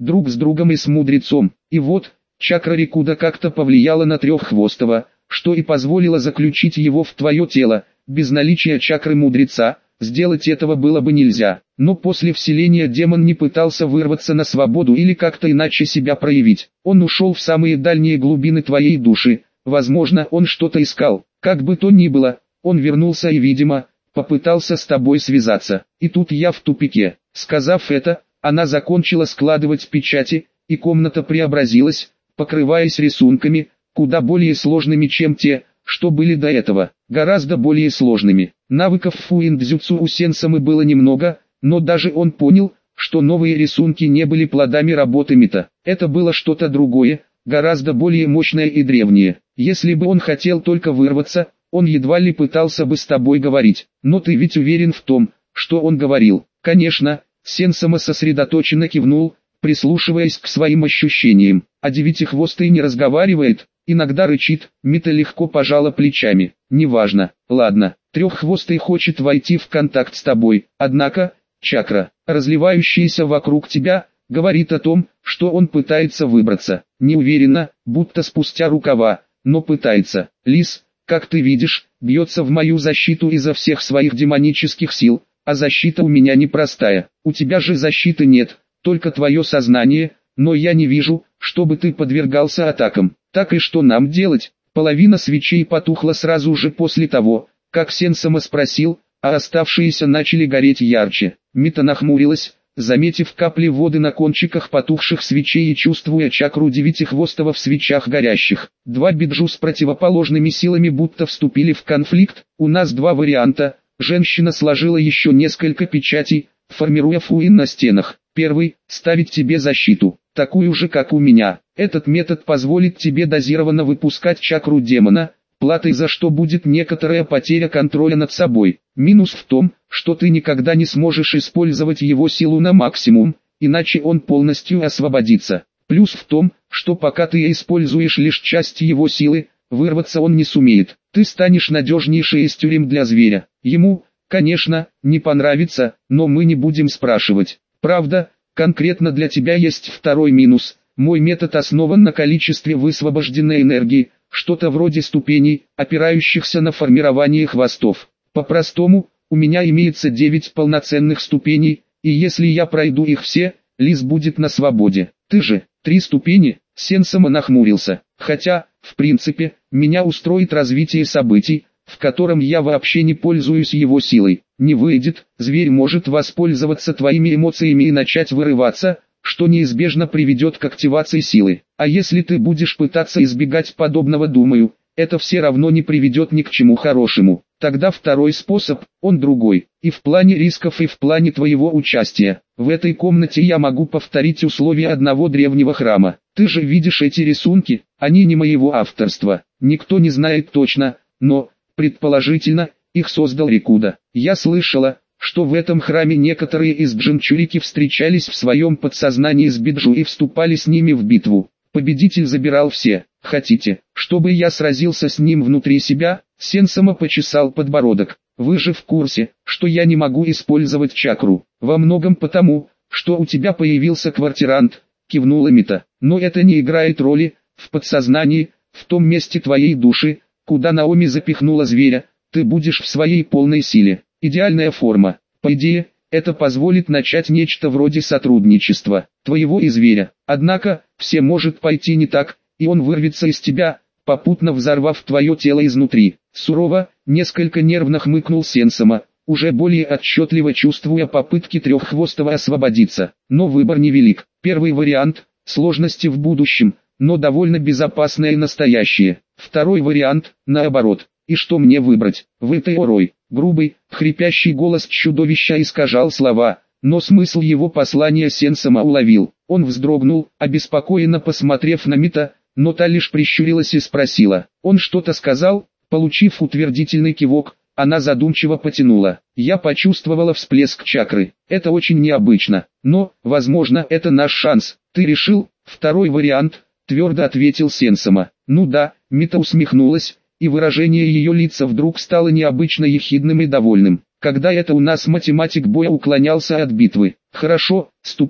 друг с другом и с мудрецом. И вот, чакра Рикуда как-то повлияла на Треххвостого, что и позволило заключить его в твое тело. Без наличия чакры мудреца, сделать этого было бы нельзя. Но после вселения демон не пытался вырваться на свободу или как-то иначе себя проявить. Он ушел в самые дальние глубины твоей души. Возможно, он что-то искал. Как бы то ни было, он вернулся и, видимо, попытался с тобой связаться. И тут я в тупике. Сказав это, она закончила складывать печати, и комната преобразилась, покрываясь рисунками, куда более сложными, чем те, что были до этого. Гораздо более сложными. Навыков фуиндзюцу у Сенсамы было немного, но даже он понял, что новые рисунки не были плодами работы Мита. Это было что-то другое, гораздо более мощное и древнее. Если бы он хотел только вырваться, он едва ли пытался бы с тобой говорить. Но ты ведь уверен в том, что он говорил. Конечно, Сенсама сосредоточенно кивнул, прислушиваясь к своим ощущениям. А Девятихвостый не разговаривает, иногда рычит. Мита легко пожала плечами. Неважно, ладно, Треххвостый хочет войти в контакт с тобой, однако, чакра, разливающаяся вокруг тебя, говорит о том, что он пытается выбраться. Не уверенно, будто спустя рукава, но пытается. Лис, как ты видишь, бьется в мою защиту изо всех своих демонических сил, а защита у меня непростая. У тебя же защиты нет, только твое сознание, но я не вижу, чтобы ты подвергался атакам. Так и что нам делать? Половина свечей потухла сразу же после того, как Сенсама спросил, а оставшиеся начали гореть ярче. Мита нахмурилась, заметив капли воды на кончиках потухших свечей и чувствуя чакру Девятихвостого в свечах горящих. Два биджу с противоположными силами будто вступили в конфликт. У нас два варианта. Женщина сложила еще несколько печатей, формируя фуин на стенах. Первый – ставить тебе защиту, такую же как у меня. Этот метод позволит тебе дозированно выпускать чакру демона, платой за что будет некоторая потеря контроля над собой. Минус в том, что ты никогда не сможешь использовать его силу на максимум, иначе он полностью освободится. Плюс в том, что пока ты используешь лишь часть его силы, вырваться он не сумеет. Ты станешь надежнейшей из тюрем для зверя. Ему, конечно, не понравится, но мы не будем спрашивать. Правда, конкретно для тебя есть второй минус. Мой метод основан на количестве высвобожденной энергии, что-то вроде ступеней, опирающихся на формирование хвостов. По-простому, у меня имеется девять полноценных ступеней, и если я пройду их все, лис будет на свободе. Ты же, три ступени, Сенсама нахмурился. Хотя, в принципе, меня устроит развитие событий, в котором я вообще не пользуюсь его силой. Не выйдет, зверь может воспользоваться твоими эмоциями и начать вырываться, что неизбежно приведет к активации силы. А если ты будешь пытаться избегать подобного, думаю, это все равно не приведет ни к чему хорошему. Тогда второй способ, он другой, и в плане рисков, и в плане твоего участия. В этой комнате я могу повторить условия одного древнего храма. Ты же видишь эти рисунки, они не моего авторства. Никто не знает точно, но, предположительно, их создал Рикуда. Я слышала, что в этом храме некоторые из джинчурики встречались в своем подсознании с биджу и вступали с ними в битву. Победитель забирал все. Хотите, чтобы я сразился с ним внутри себя? Сенсама почесал подбородок. Вы же в курсе, что я не могу использовать чакру. Во многом потому, что у тебя появился квартирант, кивнула Мита. Но это не играет роли. В подсознании, в том месте твоей души, куда Наоми запихнула зверя, ты будешь в своей полной силе. Идеальная форма. По идее, это позволит начать нечто вроде сотрудничества, твоего и зверя. Однако, все может пойти не так, и он вырвется из тебя, попутно взорвав твое тело изнутри. Сурово, несколько нервно хмыкнул Сенсама, уже более отчетливо чувствуя попытки Треххвостого освободиться. Но выбор невелик. Первый вариант – сложности в будущем, но довольно безопасное и настоящее. Второй вариант – наоборот. И что мне выбрать? Вы Теорой. Грубый, хрипящий голос чудовища искажал слова, но смысл его послания Сенсама уловил. Он вздрогнул, обеспокоенно посмотрев на Мита, но та лишь прищурилась и спросила. Он что-то сказал? Получив утвердительный кивок, она задумчиво потянула. Я почувствовала всплеск чакры. Это очень необычно, но, возможно, это наш шанс. Ты решил? Второй вариант, твердо ответил Сенсама. Ну да, Мита усмехнулась, и выражение ее лица вдруг стало необычно ехидным и довольным. Когда это у нас математик боя уклонялся от битвы? Хорошо, ступай.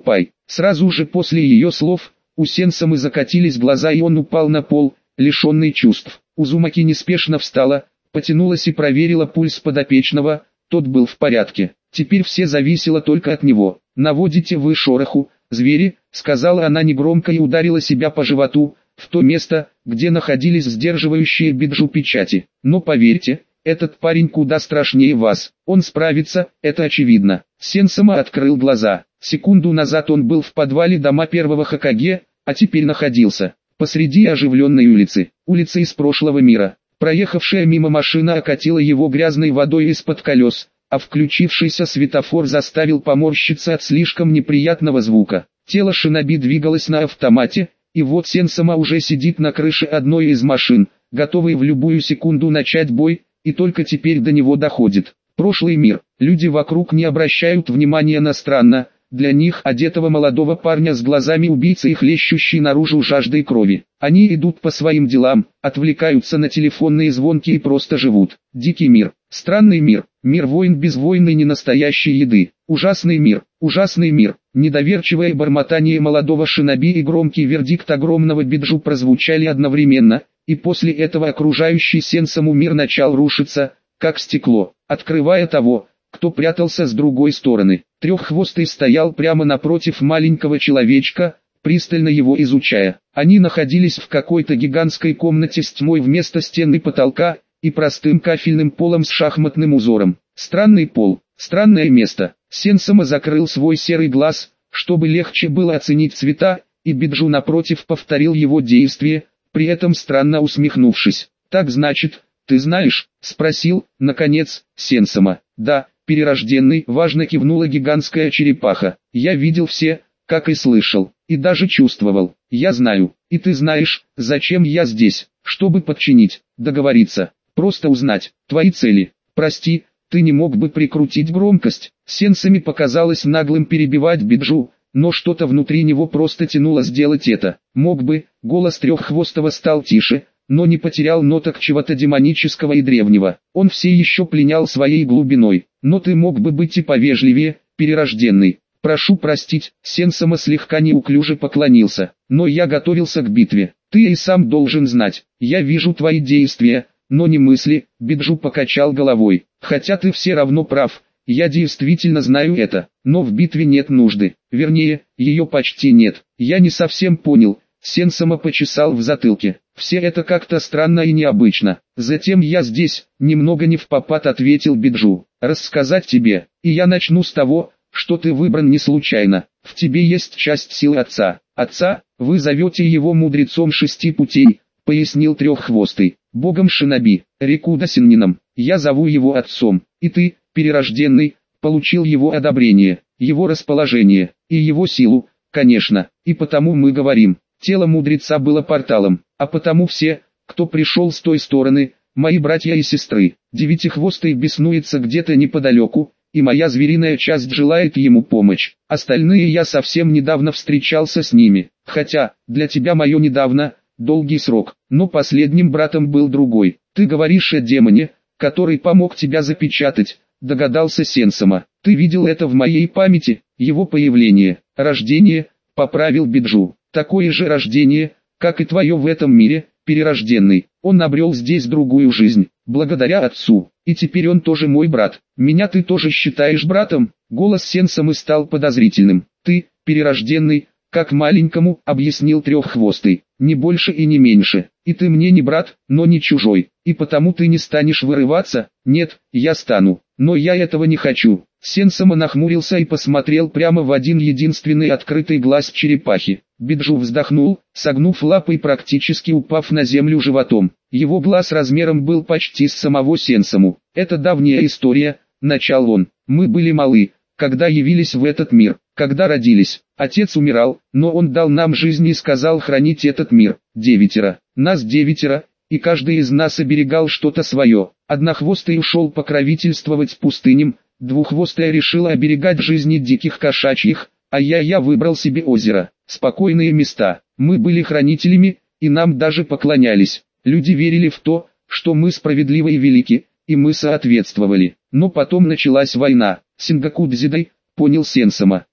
Сразу же после ее слов, у Сенсамы закатились глаза и он упал на пол, лишенный чувств. Узумаки неспешно встала, потянулась и проверила пульс подопечного, тот был в порядке. Теперь все зависело только от него. «Наводите вы шороху, звери», — сказала она негромко и ударила себя по животу, в то место, где находились сдерживающие Биджу печати. «Но поверьте, этот парень куда страшнее вас, он справится, это очевидно». Сенсама открыл глаза. Секунду назад он был в подвале дома первого Хокаге, а теперь находился посреди оживленной улицы, улицы из прошлого мира. Проехавшая мимо машина окатила его грязной водой из-под колес, а включившийся светофор заставил поморщиться от слишком неприятного звука. Тело шиноби двигалось на автомате, и вот Сенсама уже сидит на крыше одной из машин, готовый в любую секунду начать бой, и только теперь до него доходит. Прошлый мир. Люди вокруг не обращают внимания на странно, для них одетого молодого парня с глазами убийцы и хлещущей наружу жаждой крови. Они идут по своим делам, отвлекаются на телефонные звонки и просто живут. Дикий мир. Странный мир. Мир войн без войны, не настоящей еды. Ужасный мир. Ужасный мир. Недоверчивое бормотание молодого шиноби и громкий вердикт огромного Биджу прозвучали одновременно, и после этого окружающий Сенсаму мир начал рушиться, как стекло, открывая того, кто прятался с другой стороны. Треххвостый стоял прямо напротив маленького человечка, пристально его изучая. Они находились в какой-то гигантской комнате с тьмой вместо стен и потолка, и простым кафельным полом с шахматным узором. Странный пол, странное место. Сенсама закрыл свой серый глаз, чтобы легче было оценить цвета, и Биджу напротив повторил его действие, при этом странно усмехнувшись. «Так значит, ты знаешь?» — спросил, наконец, Сенсама. «Да, перерожденный», — важно кивнула гигантская черепаха. «Я видел все, как и слышал, и даже чувствовал. Я знаю, и ты знаешь, зачем я здесь, чтобы подчинить, договориться, просто узнать твои цели. Прости, ты не мог бы прикрутить громкость?» Сенсами показалось наглым перебивать Биджу, но что-то внутри него просто тянуло сделать это. «Мог бы», — голос Треххвостого стал тише, но не потерял ноток чего-то демонического и древнего. Он все еще пленял своей глубиной. «Но ты мог бы быть и повежливее, перерожденный. Прошу простить», — Сенсама слегка неуклюже поклонился. «Но я готовился к битве. Ты и сам должен знать. Я вижу твои действия, но не мысли», — Биджу покачал головой. «Хотя ты все равно прав, я действительно знаю это, но в битве нет нужды. Вернее, ее почти нет. Я не совсем понял». Сенсама почесал в затылке. «Все это как-то странно и необычно. Затем я здесь», — немного не впопад ответил Биджу. «Рассказать тебе, и я начну с того, что ты выбран не случайно. В тебе есть часть силы отца. Отца, вы зовете его мудрецом шести путей», — пояснил Треххвостый. «Богом шиноби, Рикуда Синнином. Я зову его отцом. И ты, перерожденный, получил его одобрение, его расположение, и его силу, конечно. И потому мы говорим, тело мудреца было порталом, а потому все, кто пришел с той стороны, мои братья и сестры». Девятихвостый беснуется где-то неподалеку, и моя звериная часть желает ему помощь. Остальные я совсем недавно встречался с ними, хотя, для тебя мое недавно, долгий срок, но последним братом был другой. Ты говоришь о демоне, который помог тебя запечатать, догадался Сенсама. Ты видел это в моей памяти, его появление, рождение, поправил Биджу. Такое же рождение, как и твое в этом мире, перерожденный. Он обрел здесь другую жизнь, благодаря отцу, и теперь он тоже мой брат. Меня ты тоже считаешь братом?» Голос Сенсамы стал подозрительным. «Ты, перерожденный, как маленькому», — объяснил Треххвостый, — «не больше и не меньше. И ты мне не брат, но не чужой, и потому ты не станешь вырываться». «Нет, я стану, но я этого не хочу». Сенсама нахмурился и посмотрел прямо в один единственный открытый глаз черепахи. Биджу вздохнул, согнув лапой, практически упав на землю животом. Его глаз размером был почти с самого Сенсаму. «Это давняя история», — начал он. «Мы были малы, когда явились в этот мир, когда родились. Отец умирал, но он дал нам жизнь и сказал хранить этот мир. Девятеро. Нас девятеро, и каждый из нас оберегал что-то свое. Однохвостый ушел покровительствовать пустыням, двуххвостая решила оберегать жизни диких кошачьих, а я-я выбрал себе озеро, спокойные места. Мы были хранителями, и нам даже поклонялись. Люди верили в то, что мы справедливы и велики, и мы соответствовали. Но потом началась война. Сингакудзидой, понял Сенсама.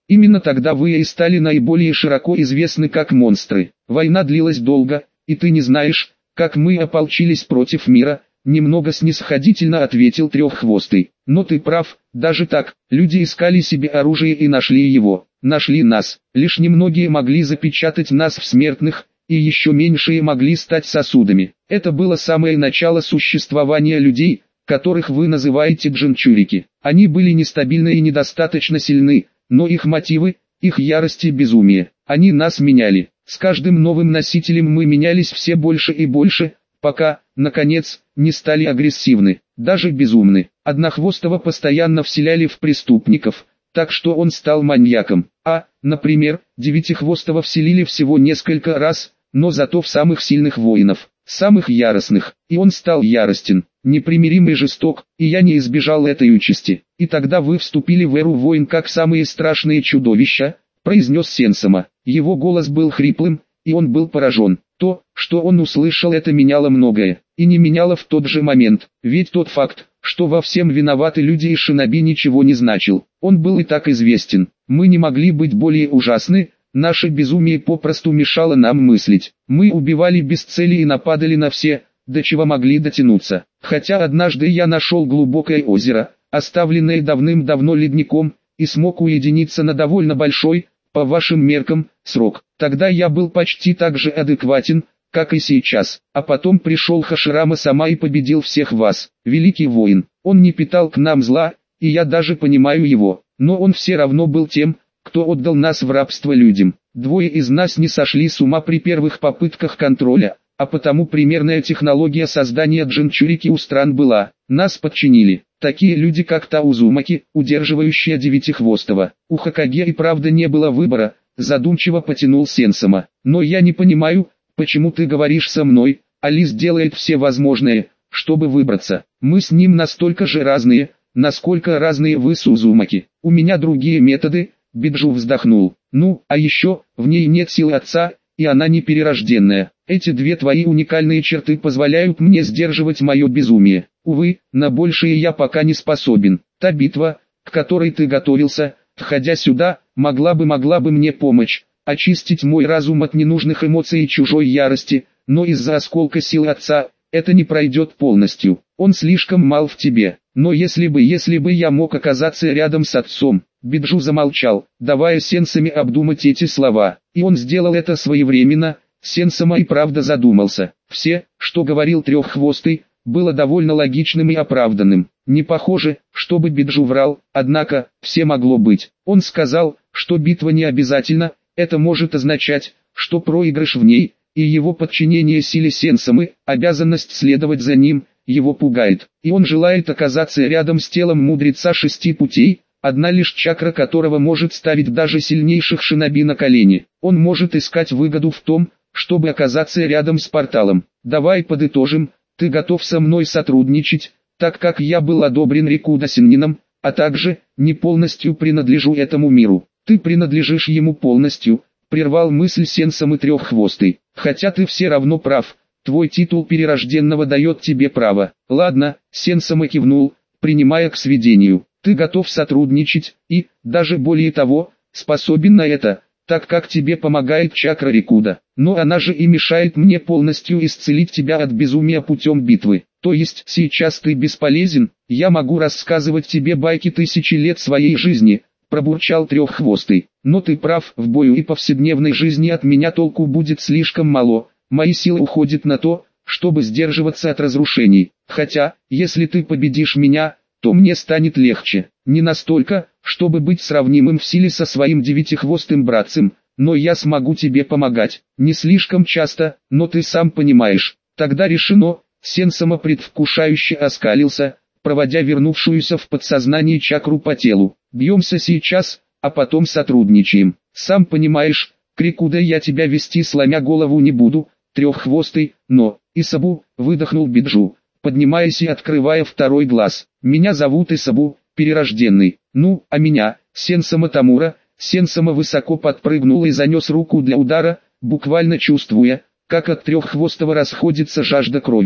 Именно тогда вы и стали наиболее широко известны как монстры. Война длилась долго, и ты не знаешь, как мы ополчились против мира, немного снисходительно ответил Треххвостый. Но ты прав, даже так, люди искали себе оружие и нашли его. Нашли нас, лишь немногие могли запечатать нас в смертных, и еще меньшие могли стать сосудами. Это было самое начало существования людей, которых вы называете джинчурики. Они были нестабильны и недостаточно сильны, но их мотивы, их ярость и безумие, они нас меняли. С каждым новым носителем мы менялись все больше и больше, пока, наконец, не стали агрессивны, даже безумны. Однохвостого постоянно вселяли в преступников, так что он стал маньяком. А, например, Девятихвостого вселили всего несколько раз, но зато в самых сильных воинов, самых яростных, и он стал яростен, непримирим и жесток, и я не избежал этой участи. И тогда вы вступили в эру войн как самые страшные чудовища, произнес Сенсома. Его голос был хриплым, и он был поражен. То, что он услышал, это меняло многое, и не меняло в тот же момент, ведь тот факт, что во всем виноваты люди и шиноби, ничего не значил. Он был и так известен. Мы не могли быть более ужасны, наше безумие попросту мешало нам мыслить. Мы убивали без цели и нападали на все, до чего могли дотянуться. Хотя однажды я нашел глубокое озеро, оставленное давным-давно ледником, и смог уединиться на довольно большой, по вашим меркам, срок. Тогда я был почти так же адекватен, как и сейчас. А потом пришел Хаширама Сама и победил всех вас. Великий воин. Он не питал к нам зла, и я даже понимаю его. Но он все равно был тем, кто отдал нас в рабство людям. Двое из нас не сошли с ума при первых попытках контроля, а потому примерная технология создания джинчурики у стран была. Нас подчинили. Такие люди, как Таузумаки, удерживающие Девятихвостого. У Хокаге и правда не было выбора, задумчиво потянул Сенсома. Но я не понимаю, почему ты говоришь со мной, а Лис делает все возможное, чтобы выбраться. Мы с ним настолько же разные, насколько разные вы с Узумаки. У меня другие методы, Биджу вздохнул. Ну, а еще, в ней нет силы отца, и она не перерожденная. Эти две твои уникальные черты позволяют мне сдерживать мое безумие. Увы, на большее я пока не способен. Та битва, к которой ты готовился, входя сюда, могла бы могла бы мне помочь, очистить мой разум от ненужных эмоций и чужой ярости, но из-за осколка силы отца, это не пройдет полностью. Он слишком мал в тебе. Но если бы, если бы я мог оказаться рядом с отцом. Биджу замолчал, давая Сенсоме обдумать эти слова. И он сделал это своевременно. Сенсома и правда задумался. Все, что говорил Треххвостый, было довольно логичным и оправданным. Не похоже, чтобы Биджу врал, однако, все могло быть. Он сказал, что битва не обязательно, это может означать, что проигрыш в ней, и его подчинение силе Сенсомы, обязанность следовать за ним, его пугает. И он желает оказаться рядом с телом мудреца шести путей, одна лишь чакра которого может ставить даже сильнейших шиноби на колени. Он может искать выгоду в том, чтобы оказаться рядом с порталом. Давай подытожим, ты готов со мной сотрудничать, так как я был одобрен Рикуда Синнином, а также, не полностью принадлежу этому миру. Ты принадлежишь ему полностью, прервал мысль Сенсомы Треххвостый. Хотя ты все равно прав, твой титул перерожденного дает тебе право. Ладно, Сенсома кивнул, принимая к сведению. Ты готов сотрудничать, и, даже более того, способен на это, так как тебе помогает чакра Рикуда. Но она же и мешает мне полностью исцелить тебя от безумия путем битвы. То есть сейчас ты бесполезен, я могу рассказывать тебе байки тысячи лет своей жизни, пробурчал Треххвостый. Но ты прав, в бою и повседневной жизни от меня толку будет слишком мало, мои силы уходят на то, чтобы сдерживаться от разрушений. Хотя, если ты победишь меня, то мне станет легче. Не настолько, чтобы быть сравнимым в силе со своим девятихвостым братцем, но я смогу тебе помогать. Не слишком часто, но ты сам понимаешь. Тогда решено. Сенсома предвкушающе оскалился, проводя вернувшуюся в подсознание чакру по телу. Бьемся сейчас, а потом сотрудничаем. Сам понимаешь, к Рикуда я тебя вести сломя голову не буду, Треххвостый, но, Исабу, выдохнул Биджу, поднимаясь и открывая второй глаз. Меня зовут Исабу, перерожденный. Ну, а меня, Сенсома Тамура. Сенсома высоко подпрыгнул и занес руку для удара, буквально чувствуя, как от Треххвостого расходится жажда крови.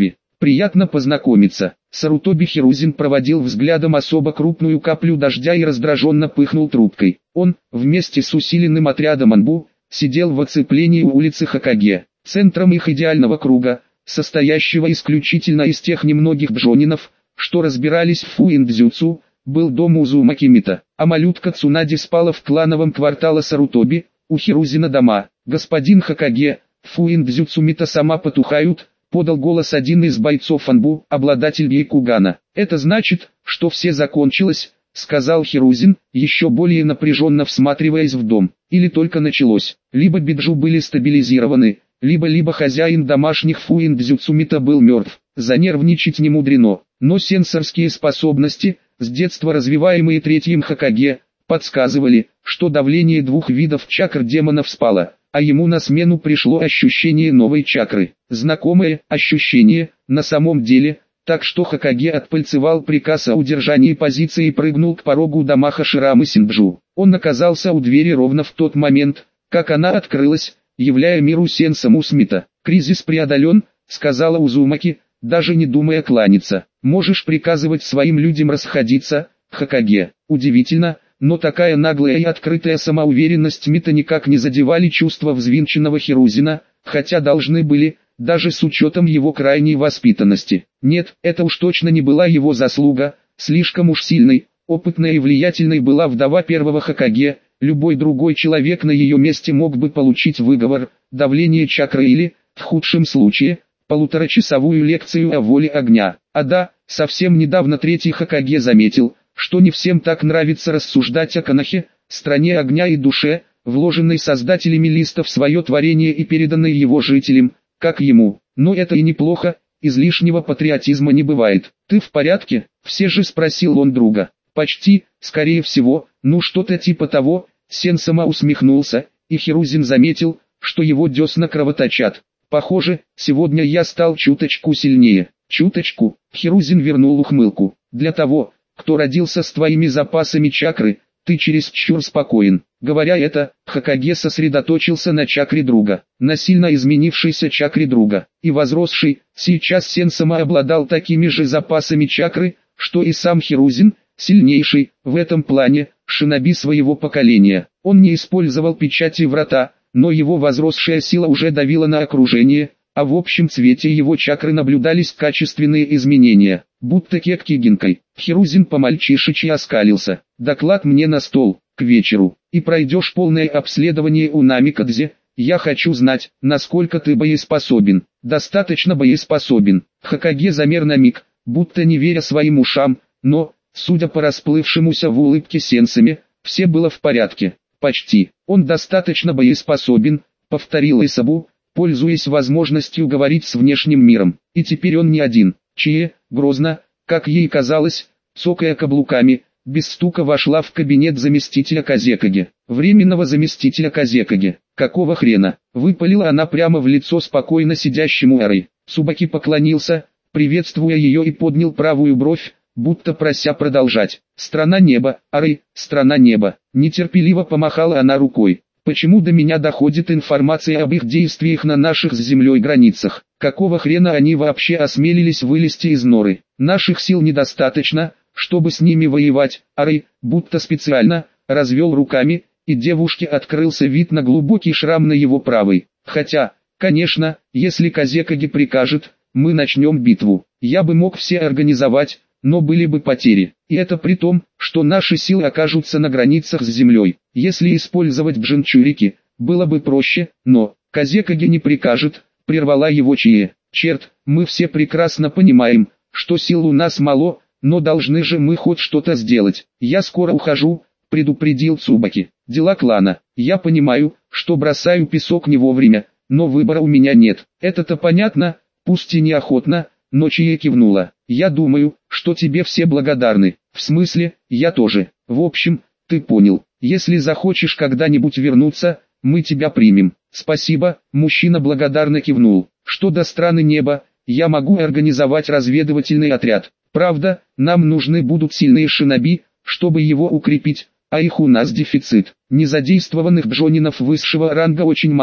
Приятно познакомиться. Сарутоби Хирузин проводил взглядом особо крупную каплю дождя и раздраженно пыхнул трубкой. Он, вместе с усиленным отрядом Анбу, сидел в оцеплении у улицы Хокаге. Центром их идеального круга, состоящего исключительно из тех немногих джонинов, что разбирались в фуиндзюцу, был дом Узумаки Мита, а малютка Цунади спала в клановом квартале Сарутоби, у Хирузина дома. «Господин Хокаге, фуиндзюцу Мита сама потухают», — подал голос один из бойцов Анбу, обладатель Гейкугана. «Это значит, что все закончилось», — сказал Хирузин, еще более напряженно всматриваясь в дом. «Или только началось. Либо биджу были стабилизированы, либо-либо хозяин домашних фуиндзюцу Мита был мертв». Занервничать не мудрено, но сенсорские способности, с детства развиваемые третьим Хокаге, подсказывали, что давление двух видов чакр демонов спало, а ему на смену пришло ощущение новой чакры. Знакомое ощущение, на самом деле, так что Хокаге отпальцевал приказ о удержании позиции и прыгнул к порогу дома Хаширамы Синджу. Он оказался у двери ровно в тот момент, как она открылась, являя миру сенсом Усмита. «Кризис преодолен», — сказала Узумаки, даже не думая кланяться. «Можешь приказывать своим людям расходиться, Хокаге». Удивительно, но такая наглая и открытая самоуверенность Мита никак не задевали чувства взвинченного Хирузина, хотя должны были, даже с учетом его крайней воспитанности. Нет, это уж точно не была его заслуга, слишком уж сильной, опытной и влиятельной была вдова первого Хокаге, любой другой человек на ее месте мог бы получить выговор, давление чакры или, в худшем случае, полуторачасовую лекцию о воле огня. А да, совсем недавно третий Хокаге заметил, что не всем так нравится рассуждать о Канахе, стране огня и душе, вложенной создателями листа в свое творение и переданной его жителям, как ему. Но это и неплохо, излишнего патриотизма не бывает. «Ты в порядке?» — все же спросил он друга. «Почти, скорее всего, ну что-то типа того», — Сенсама усмехнулся, и Хирузин заметил, что его десна кровоточат. «Похоже, сегодня я стал чуточку сильнее». «Чуточку?» — Хирузин вернул ухмылку. «Для того, кто родился с твоими запасами чакры, ты чересчур спокоен». Говоря это, Хокаге сосредоточился на чакре друга, на сильно изменившейся чакре друга, и возросший. Сейчас Сенсама обладал такими же запасами чакры, что и сам Хирузин, сильнейший, в этом плане, шиноби своего поколения. Он не использовал печати врата, но его возросшая сила уже давила на окружение, а в общем цвете его чакры наблюдались качественные изменения, будто кекки гинкой. Хирузин по-мальчишечьи оскалился. «Доклад мне на стол, к вечеру, и пройдешь полное обследование у Намикадзе. Я хочу знать, насколько ты боеспособен». «Достаточно боеспособен». Хокаге замер на миг, будто не веря своим ушам, но, судя по расплывшемуся в улыбке сенсами, все было в порядке. «Почти. Он достаточно боеспособен», — повторил Исабу, пользуясь возможностью говорить с внешним миром. И теперь он не один. Чие, грозно, как ей казалось, цокая каблуками, без стука вошла в кабинет заместителя Казекаге. Временного заместителя Казекаге. «Какого хрена?» — выпалила она прямо в лицо спокойно сидящему Арой. Цубаки поклонился, приветствуя ее, и поднял правую бровь, будто прося продолжать. «Страна неба, Арой, страна неба». Нетерпеливо помахала она рукой. «Почему до меня доходит информация об их действиях на наших с землей границах? Какого хрена они вообще осмелились вылезти из норы? Наших сил недостаточно, чтобы с ними воевать». Арой, будто специально, развел руками, и девушке открылся вид на глубокий шрам на его правой. «Хотя, конечно, если Казекаге прикажет, мы начнем битву. Я бы мог все организовать, но были бы потери. И это при том, что наши силы окажутся на границах с землей. Если использовать бженчурики, было бы проще, но Казекаге не прикажет», — прервала его Чие. «Черт, мы все прекрасно понимаем, что сил у нас мало, но должны же мы хоть что-то сделать. Я скоро ухожу», — предупредил Цубаки. «Дела клана. Я понимаю, что бросаю песок не вовремя, но выбора у меня нет». «Это-то понятно, пусть и неохотно», но Чие кивнула. «Я думаю, что тебе все благодарны. В смысле, я тоже. В общем, ты понял. Если захочешь когда-нибудь вернуться, мы тебя примем». «Спасибо», мужчина благодарно кивнул. «Что до страны неба, я могу организовать разведывательный отряд. Правда, нам нужны будут сильные шиноби, чтобы его укрепить, а их у нас дефицит. Незадействованных джонинов высшего ранга очень мало,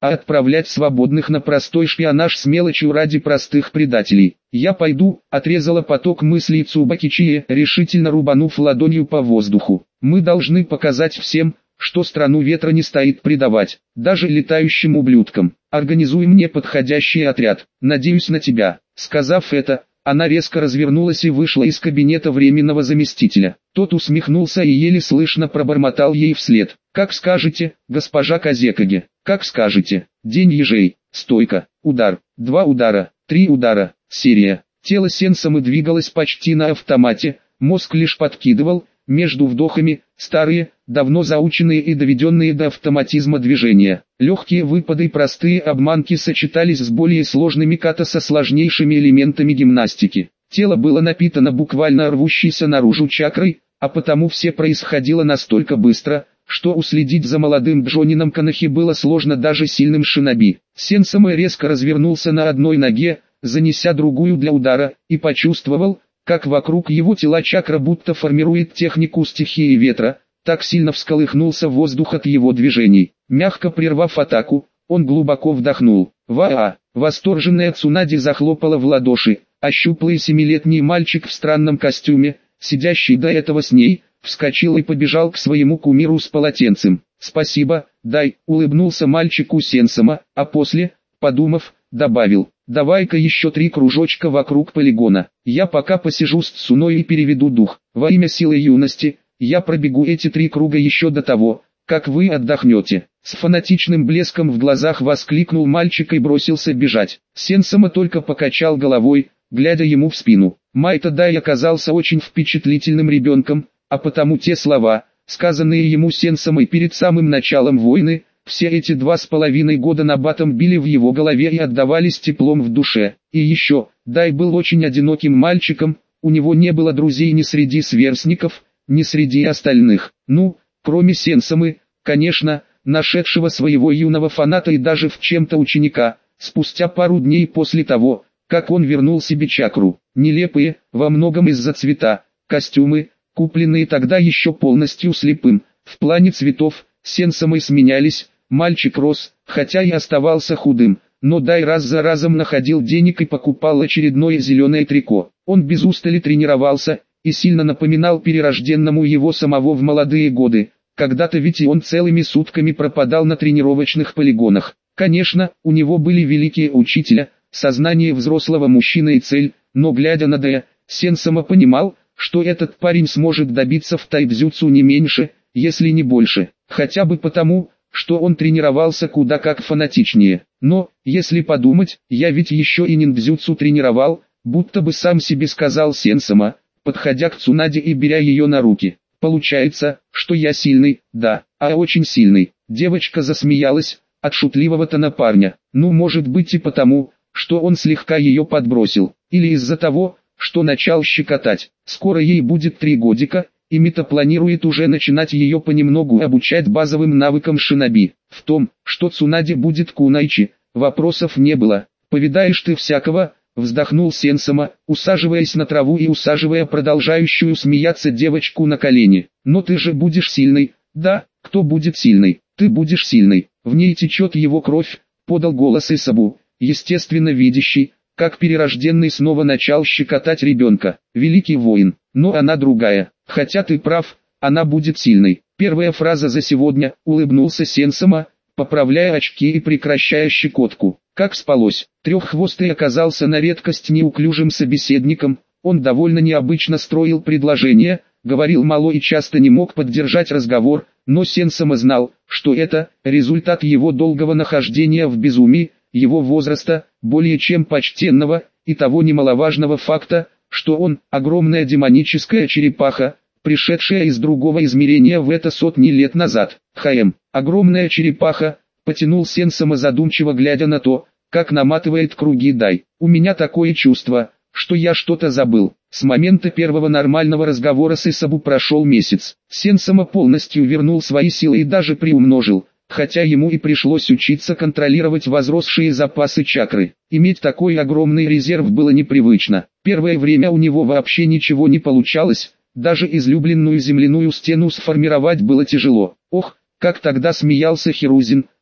а отправлять свободных на простой шпионаж с мелочью ради простых предателей. «Я пойду», — отрезала поток мыслей Цубакичи, решительно рубанув ладонью по воздуху. «Мы должны показать всем, что страну ветра не стоит предавать, даже летающим ублюдкам. Организуй мне подходящий отряд, надеюсь на тебя». Сказав это, она резко развернулась и вышла из кабинета временного заместителя. Тот усмехнулся и еле слышно пробормотал ей вслед: «Как скажете, госпожа Казекаге, как скажете». День ежей, стойка, удар, два удара, три удара, серия. Тело Сенсамы двигалось почти на автомате, мозг лишь подкидывал, между вдохами, старые, давно заученные и доведенные до автоматизма движения. Легкие выпады и простые обманки сочетались с более сложными ката со сложнейшими элементами гимнастики. Тело было напитано буквально рвущейся наружу чакрой, а потому все происходило настолько быстро, что уследить за молодым Джонином Канахи было сложно даже сильным шиноби. Сенсама резко развернулся на одной ноге, занеся другую для удара, и почувствовал, как вокруг его тела чакра будто формирует технику стихии ветра, так сильно всколыхнулся воздух от его движений. Мягко прервав атаку, он глубоко вдохнул. «Ва-а!» Восторженная Цунади захлопала в ладоши, а щуплый семилетний мальчик в странном костюме, сидящий до этого с ней, вскочил и побежал к своему кумиру с полотенцем. «Спасибо, дай», — улыбнулся мальчику Сенсама, а после, подумав, добавил: «Давай-ка еще три кружочка вокруг полигона. Я пока посижу с Цуной и переведу дух. Во имя силы юности, я пробегу эти три круга еще до того, как вы отдохнете». С фанатичным блеском в глазах воскликнул мальчик и бросился бежать. Сенсама только покачал головой, глядя ему в спину. Майта Дай оказался очень впечатлительным ребенком, а потому те слова, сказанные ему Сенсамой перед самым началом войны, все эти два с половиной года набатом били в его голове и отдавались теплом в душе. И еще, Дай был очень одиноким мальчиком, у него не было друзей ни среди сверстников, ни среди остальных. Ну, кроме Сенсамы, конечно, нашедшего своего юного фаната и даже в чем-то ученика, спустя пару дней после того, как он вернул себе чакру. Нелепые, во многом из-за цвета, костюмы, купленные тогда еще полностью слепым, в плане цветов, Сенсамой сменялись. Мальчик рос, хотя и оставался худым, но Дай раз за разом находил денег и покупал очередное зеленое трико. Он без устали тренировался, и сильно напоминал перерожденному его самого в молодые годы. Когда-то ведь и он целыми сутками пропадал на тренировочных полигонах. Конечно, у него были великие учителя, сознание взрослого мужчины и цель, но глядя на Дая, Сенсама понимал, что этот парень сможет добиться в тайцзюцу не меньше, если не больше, хотя бы потому, что он тренировался куда как фанатичнее. Но, если подумать, я ведь еще и ниндзюцу тренировал, будто бы сам себе сказал Сенсама, подходя к Цунаде и беря ее на руки. Получается, что я сильный, да, а очень сильный. Девочка засмеялась, от шутливого тона парня. Ну, может быть и потому, что он слегка ее подбросил, или из-за того, что начал щекотать. Скоро ей будет три годика, и Мита планирует уже начинать ее понемногу обучать базовым навыкам шиноби. В том, что Цунаде будет кунайчи, вопросов не было. «Повидаешь ты всякого», — вздохнул Сенсама, усаживаясь на траву и усаживая продолжающую смеяться девочку на колени. «Но ты же будешь сильной». «Да, кто будет сильной? Ты будешь сильной. В ней течет его кровь», — подал голос Исабу, естественно видящий, как перерожденный снова начал щекотать ребенка. «Великий воин, но она другая. Хотя ты прав, она будет сильной». Первая фраза за сегодня, улыбнулся Сенсама, поправляя очки и прекращая щекотку. Как спалось. Треххвостый оказался на редкость неуклюжим собеседником, он довольно необычно строил предложения, говорил мало и часто не мог поддержать разговор, но Сенсама знал, что это результат его долгого нахождения в безумии, его возраста, более чем почтенного, и того немаловажного факта, что он – огромная демоническая черепаха, пришедшая из другого измерения в это сотни лет назад. «Хаем, огромная черепаха», – потянул Сенсама задумчиво глядя на то, как наматывает круги Дай. «У меня такое чувство, что я что-то забыл». С момента первого нормального разговора с Исабу прошел месяц. Сенсама полностью вернул свои силы и даже приумножил, хотя ему и пришлось учиться контролировать возросшие запасы чакры. Иметь такой огромный резерв было непривычно. Первое время у него вообще ничего не получалось, даже излюбленную земляную стену сформировать было тяжело. Ох, как тогда смеялся Хирузин,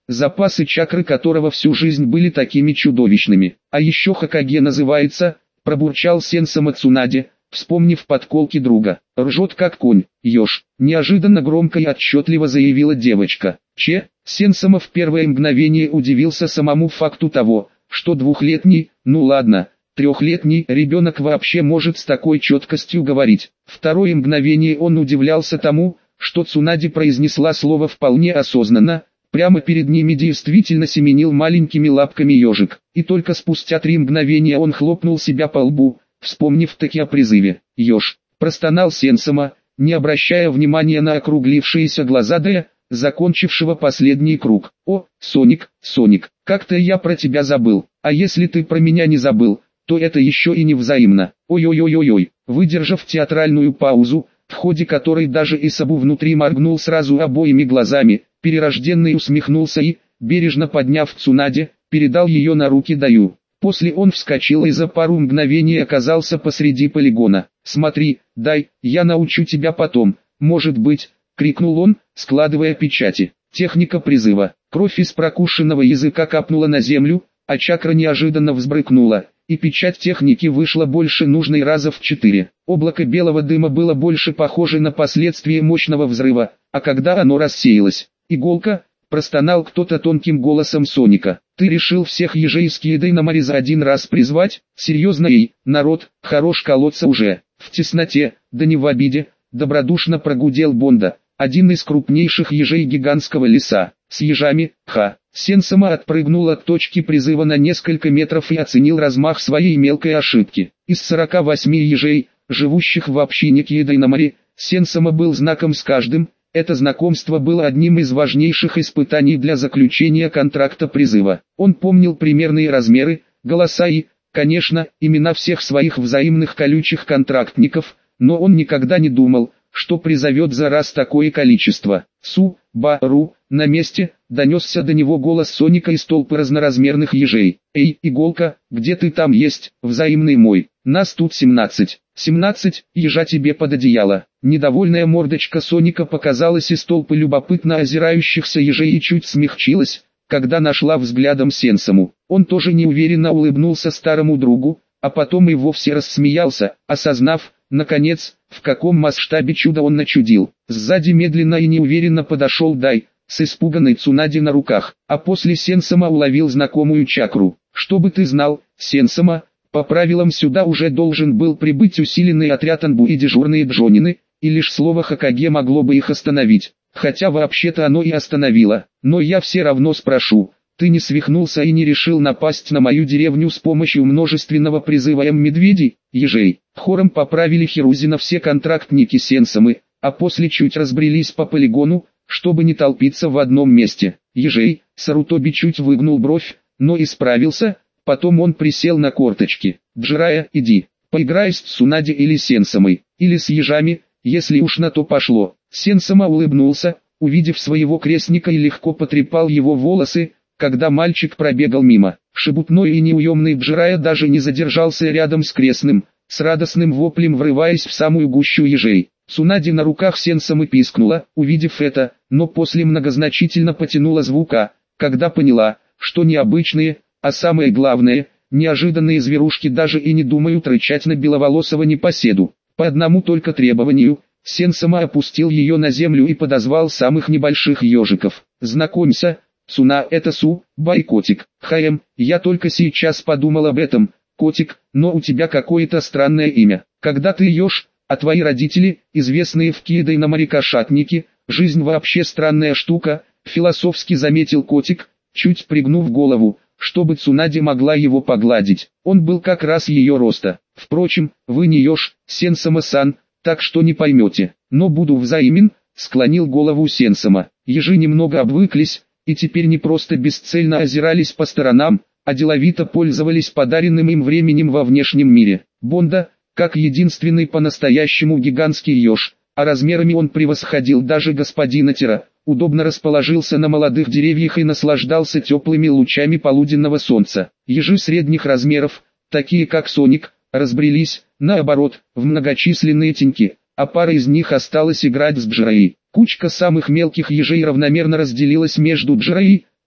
запасы чакры которого всю жизнь были такими чудовищными. А еще Хокаге называется, пробурчал Сенсама Цунаде, вспомнив подколки друга. Ржет как конь, еж. Неожиданно громко и отчетливо заявила девочка. Че, Сенсама в первое мгновение удивился самому факту того, что двухлетний, ну ладно, трехлетний ребенок вообще может с такой четкостью говорить. Второе мгновение он удивлялся тому, что Цунаде произнесла слово вполне осознанно. Прямо перед ними действительно семенил маленькими лапками ежик. И только спустя три мгновения он хлопнул себя по лбу, вспомнив таки о призыве. «Еж», простонал Сенсама, не обращая внимания на округлившиеся глаза Дэя, закончившего последний круг. «О, Соник, Соник, как-то я про тебя забыл, а если ты про меня не забыл, то это еще и не взаимно. Ой-ой-ой-ой-ой». Выдержав театральную паузу, в ходе которой даже Исабу внутри моргнул сразу обоими глазами, перерожденный усмехнулся и, бережно подняв Цунаде, передал ее на руки Даю. После он вскочил и за пару мгновений оказался посреди полигона. «Смотри, Дай, я научу тебя потом, может быть», — крикнул он, складывая печати. Техника призыва. Кровь из прокушенного языка капнула на землю, а чакра неожиданно взбрыкнула, и печать техники вышла больше нужной раза в четыре. Облако белого дыма было больше похоже на последствия мощного взрыва, а когда оно рассеялось, иголка, простонал кто-то тонким голосом Соника. «Ты решил всех ежей с Киедой на море за один раз призвать? Серьезно, ей, народ, хорош колоться уже». В тесноте, да не в обиде, добродушно прогудел Бонда, один из крупнейших ежей гигантского леса. С ежами, ха. Сенсама отпрыгнул от точки призыва на несколько метров и оценил размах своей мелкой ошибки. Из сорока восьми ежей, живущих в общине Киедой на море, Сенсама был знаком с каждым. Это знакомство было одним из важнейших испытаний для заключения контракта призыва. Он помнил примерные размеры, голоса и, конечно, имена всех своих взаимных колючих контрактников, но он никогда не думал, что призовет за раз такое количество. «Су, ба, ру», на месте, донесся до него голос Соника из толпы разноразмерных ежей. «Эй, иголка, где ты там есть, взаимный мой? Нас тут семнадцать. семнадцать, ежа тебе под одеяло». Недовольная мордочка Соника показалась из толпы любопытно озирающихся ежей и чуть смягчилась, когда нашла взглядом Сенсаму. Он тоже неуверенно улыбнулся старому другу, а потом и вовсе рассмеялся, осознав, наконец, в каком масштабе чудо он начудил. Сзади медленно и неуверенно подошел Дай, с испуганной Цунаде на руках, а после Сенсама уловил знакомую чакру. «Чтобы ты знал, Сенсама, по правилам сюда уже должен был прибыть усиленный отряд Анбу и дежурные джонины, и лишь слово Хокаге могло бы их остановить, хотя вообще-то оно и остановило, но я все равно спрошу». Ты не свихнулся и не решил напасть на мою деревню с помощью множественного призыва М-медведей, ежей? Хором поправили Хирузина все контрактники Сенсамы, а после чуть разбрелись по полигону, чтобы не толпиться в одном месте. Ежей, Сарутоби чуть выгнул бровь, но исправился, потом он присел на корточки. Джирая, иди, поиграй с Цунаде или Сенсамой, или с ежами, если уж на то пошло. Сенсама улыбнулся, увидев своего крестника, и легко потрепал его волосы, когда мальчик пробегал мимо. Шебутной и неуемный Джирая даже не задержался рядом с крестным, с радостным воплем врываясь в самую гущу ежей. Цунаде на руках Сенсамы пискнула, увидев это, но после многозначительно потянула звука, когда поняла, что необычные, а самое главное, неожиданные зверушки даже и не думают рычать на беловолосого непоседу. По одному только требованию, Сенсама опустил ее на землю и подозвал самых небольших ежиков. «Знакомься, Цуна, это Су, Бай котик. Хаем, я только сейчас подумал об этом, котик, но у тебя какое-то странное имя. Когда ты еж, а твои родители, известные в Киедой на море кошатники, жизнь вообще странная штука», философски заметил котик, чуть пригнув голову, чтобы Цунаде могла его погладить. Он был как раз ее роста. «Впрочем, вы не еж, Сенсама-сан, так что не поймете, но буду взаимен», склонил голову Сенсама. Ежи немного обвыклись, и теперь не просто бесцельно озирались по сторонам, а деловито пользовались подаренным им временем во внешнем мире. Бонда, как единственный по-настоящему гигантский еж, а размерами он превосходил даже господина Тера, удобно расположился на молодых деревьях и наслаждался теплыми лучами полуденного солнца. Ежи средних размеров, такие как Соник, разбрелись, наоборот, в многочисленные теньки, а пара из них осталась играть с Джираей. Кучка самых мелких ежей равномерно разделилась между Джираей,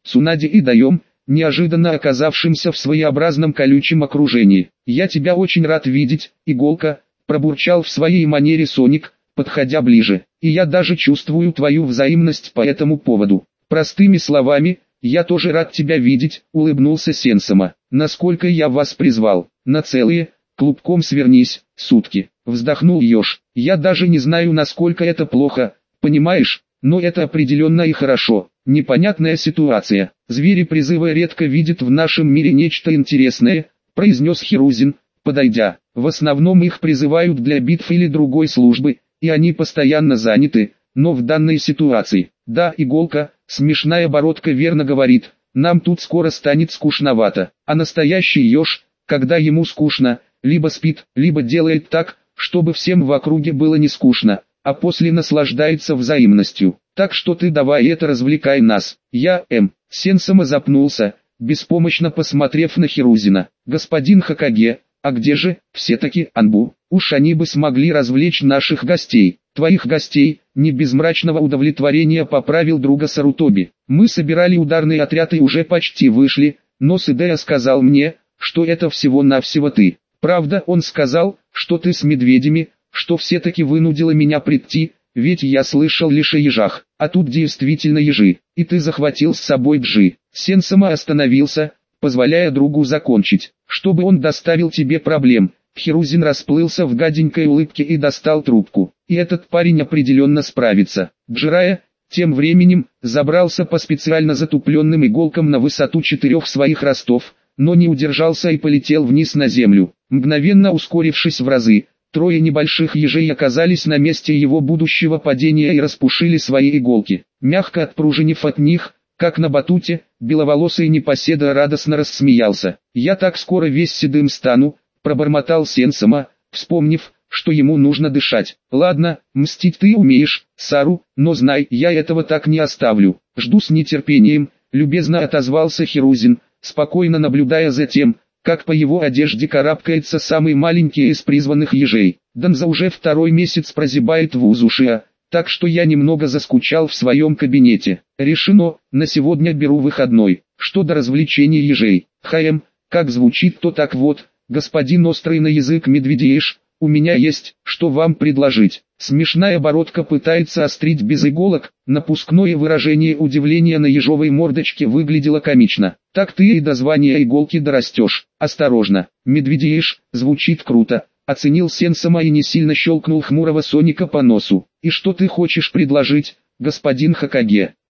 Цунаде и Даем, неожиданно оказавшимся в своеобразном колючем окружении. «Я тебя очень рад видеть, Иголка», — пробурчал в своей манере Соник, подходя ближе. «И я даже чувствую твою взаимность по этому поводу. Простыми словами, я тоже рад тебя видеть», — улыбнулся Сенсома. «Насколько я вас призвал? На целые, клубком свернись, сутки», — вздохнул Ёж. «Я даже не знаю, насколько это плохо, понимаешь, но это определенно и хорошо. Непонятная ситуация. Звери призыва редко видят в нашем мире нечто интересное», — произнес Хирузин, подойдя. «В основном их призывают для битв или другой службы, и они постоянно заняты, но в данной ситуации, да, Иголка, смешная бородка верно говорит, нам тут скоро станет скучновато, а настоящий Ёж, когда ему скучно, либо спит, либо делает так, чтобы всем в округе было не скучно, а после наслаждается взаимностью. Так что ты давай это развлекай нас». «Я, М». Сенсома запнулся, беспомощно посмотрев на Хирузина. «Господин Хокаге, а где же, все-таки, Анбу? Уж они бы смогли развлечь наших гостей». «Твоих гостей», не без мрачного удовлетворения поправил друга Сарутоби. «Мы собирали ударный отряд и уже почти вышли, но Сидея сказал мне, что это всего-навсего ты. Правда, он сказал, что ты с медведями, что все-таки вынудила меня прийти, ведь я слышал лишь о ежах, а тут действительно ежи, и ты захватил с собой Джи». Сенсома остановился, позволяя другу закончить. «Чтобы он доставил тебе проблем». Хирузин расплылся в гаденькой улыбке и достал трубку. «И этот парень определенно справится». Джирая, тем временем, забрался по специально затупленным иголкам на высоту четырех своих ростов, но не удержался и полетел вниз на землю. Мгновенно ускорившись в разы, трое небольших ежей оказались на месте его будущего падения и распушили свои иголки. Мягко отпружинив от них, как на батуте, беловолосый непоседа радостно рассмеялся. «Я так скоро весь седым стану», — пробормотал Сенсома, вспомнив, что ему нужно дышать. «Ладно, мстить ты умеешь, Сару, но знай, я этого так не оставлю. Жду с нетерпением», — любезно отозвался Хирузин, спокойно наблюдая за тем, как по его одежде карабкается самый маленький из призванных ежей. «Данза уже второй месяц прозябает в Узушиа, так что я немного заскучал в своем кабинете. Решено, на сегодня беру выходной. Что до развлечений ежей, хм, как звучит, то так вот, господин острый на язык медведеиш, у меня есть, что вам предложить». Смешная бородка пытается острить без иголок, напускное выражение удивления на ежовой мордочке выглядело комично. «Так ты и до звания иголки дорастешь. Осторожно, медведеиш, звучит круто», оценил Сенсома и не сильно щелкнул хмурого Соника по носу. «И что ты хочешь предложить, господин Хокаге?»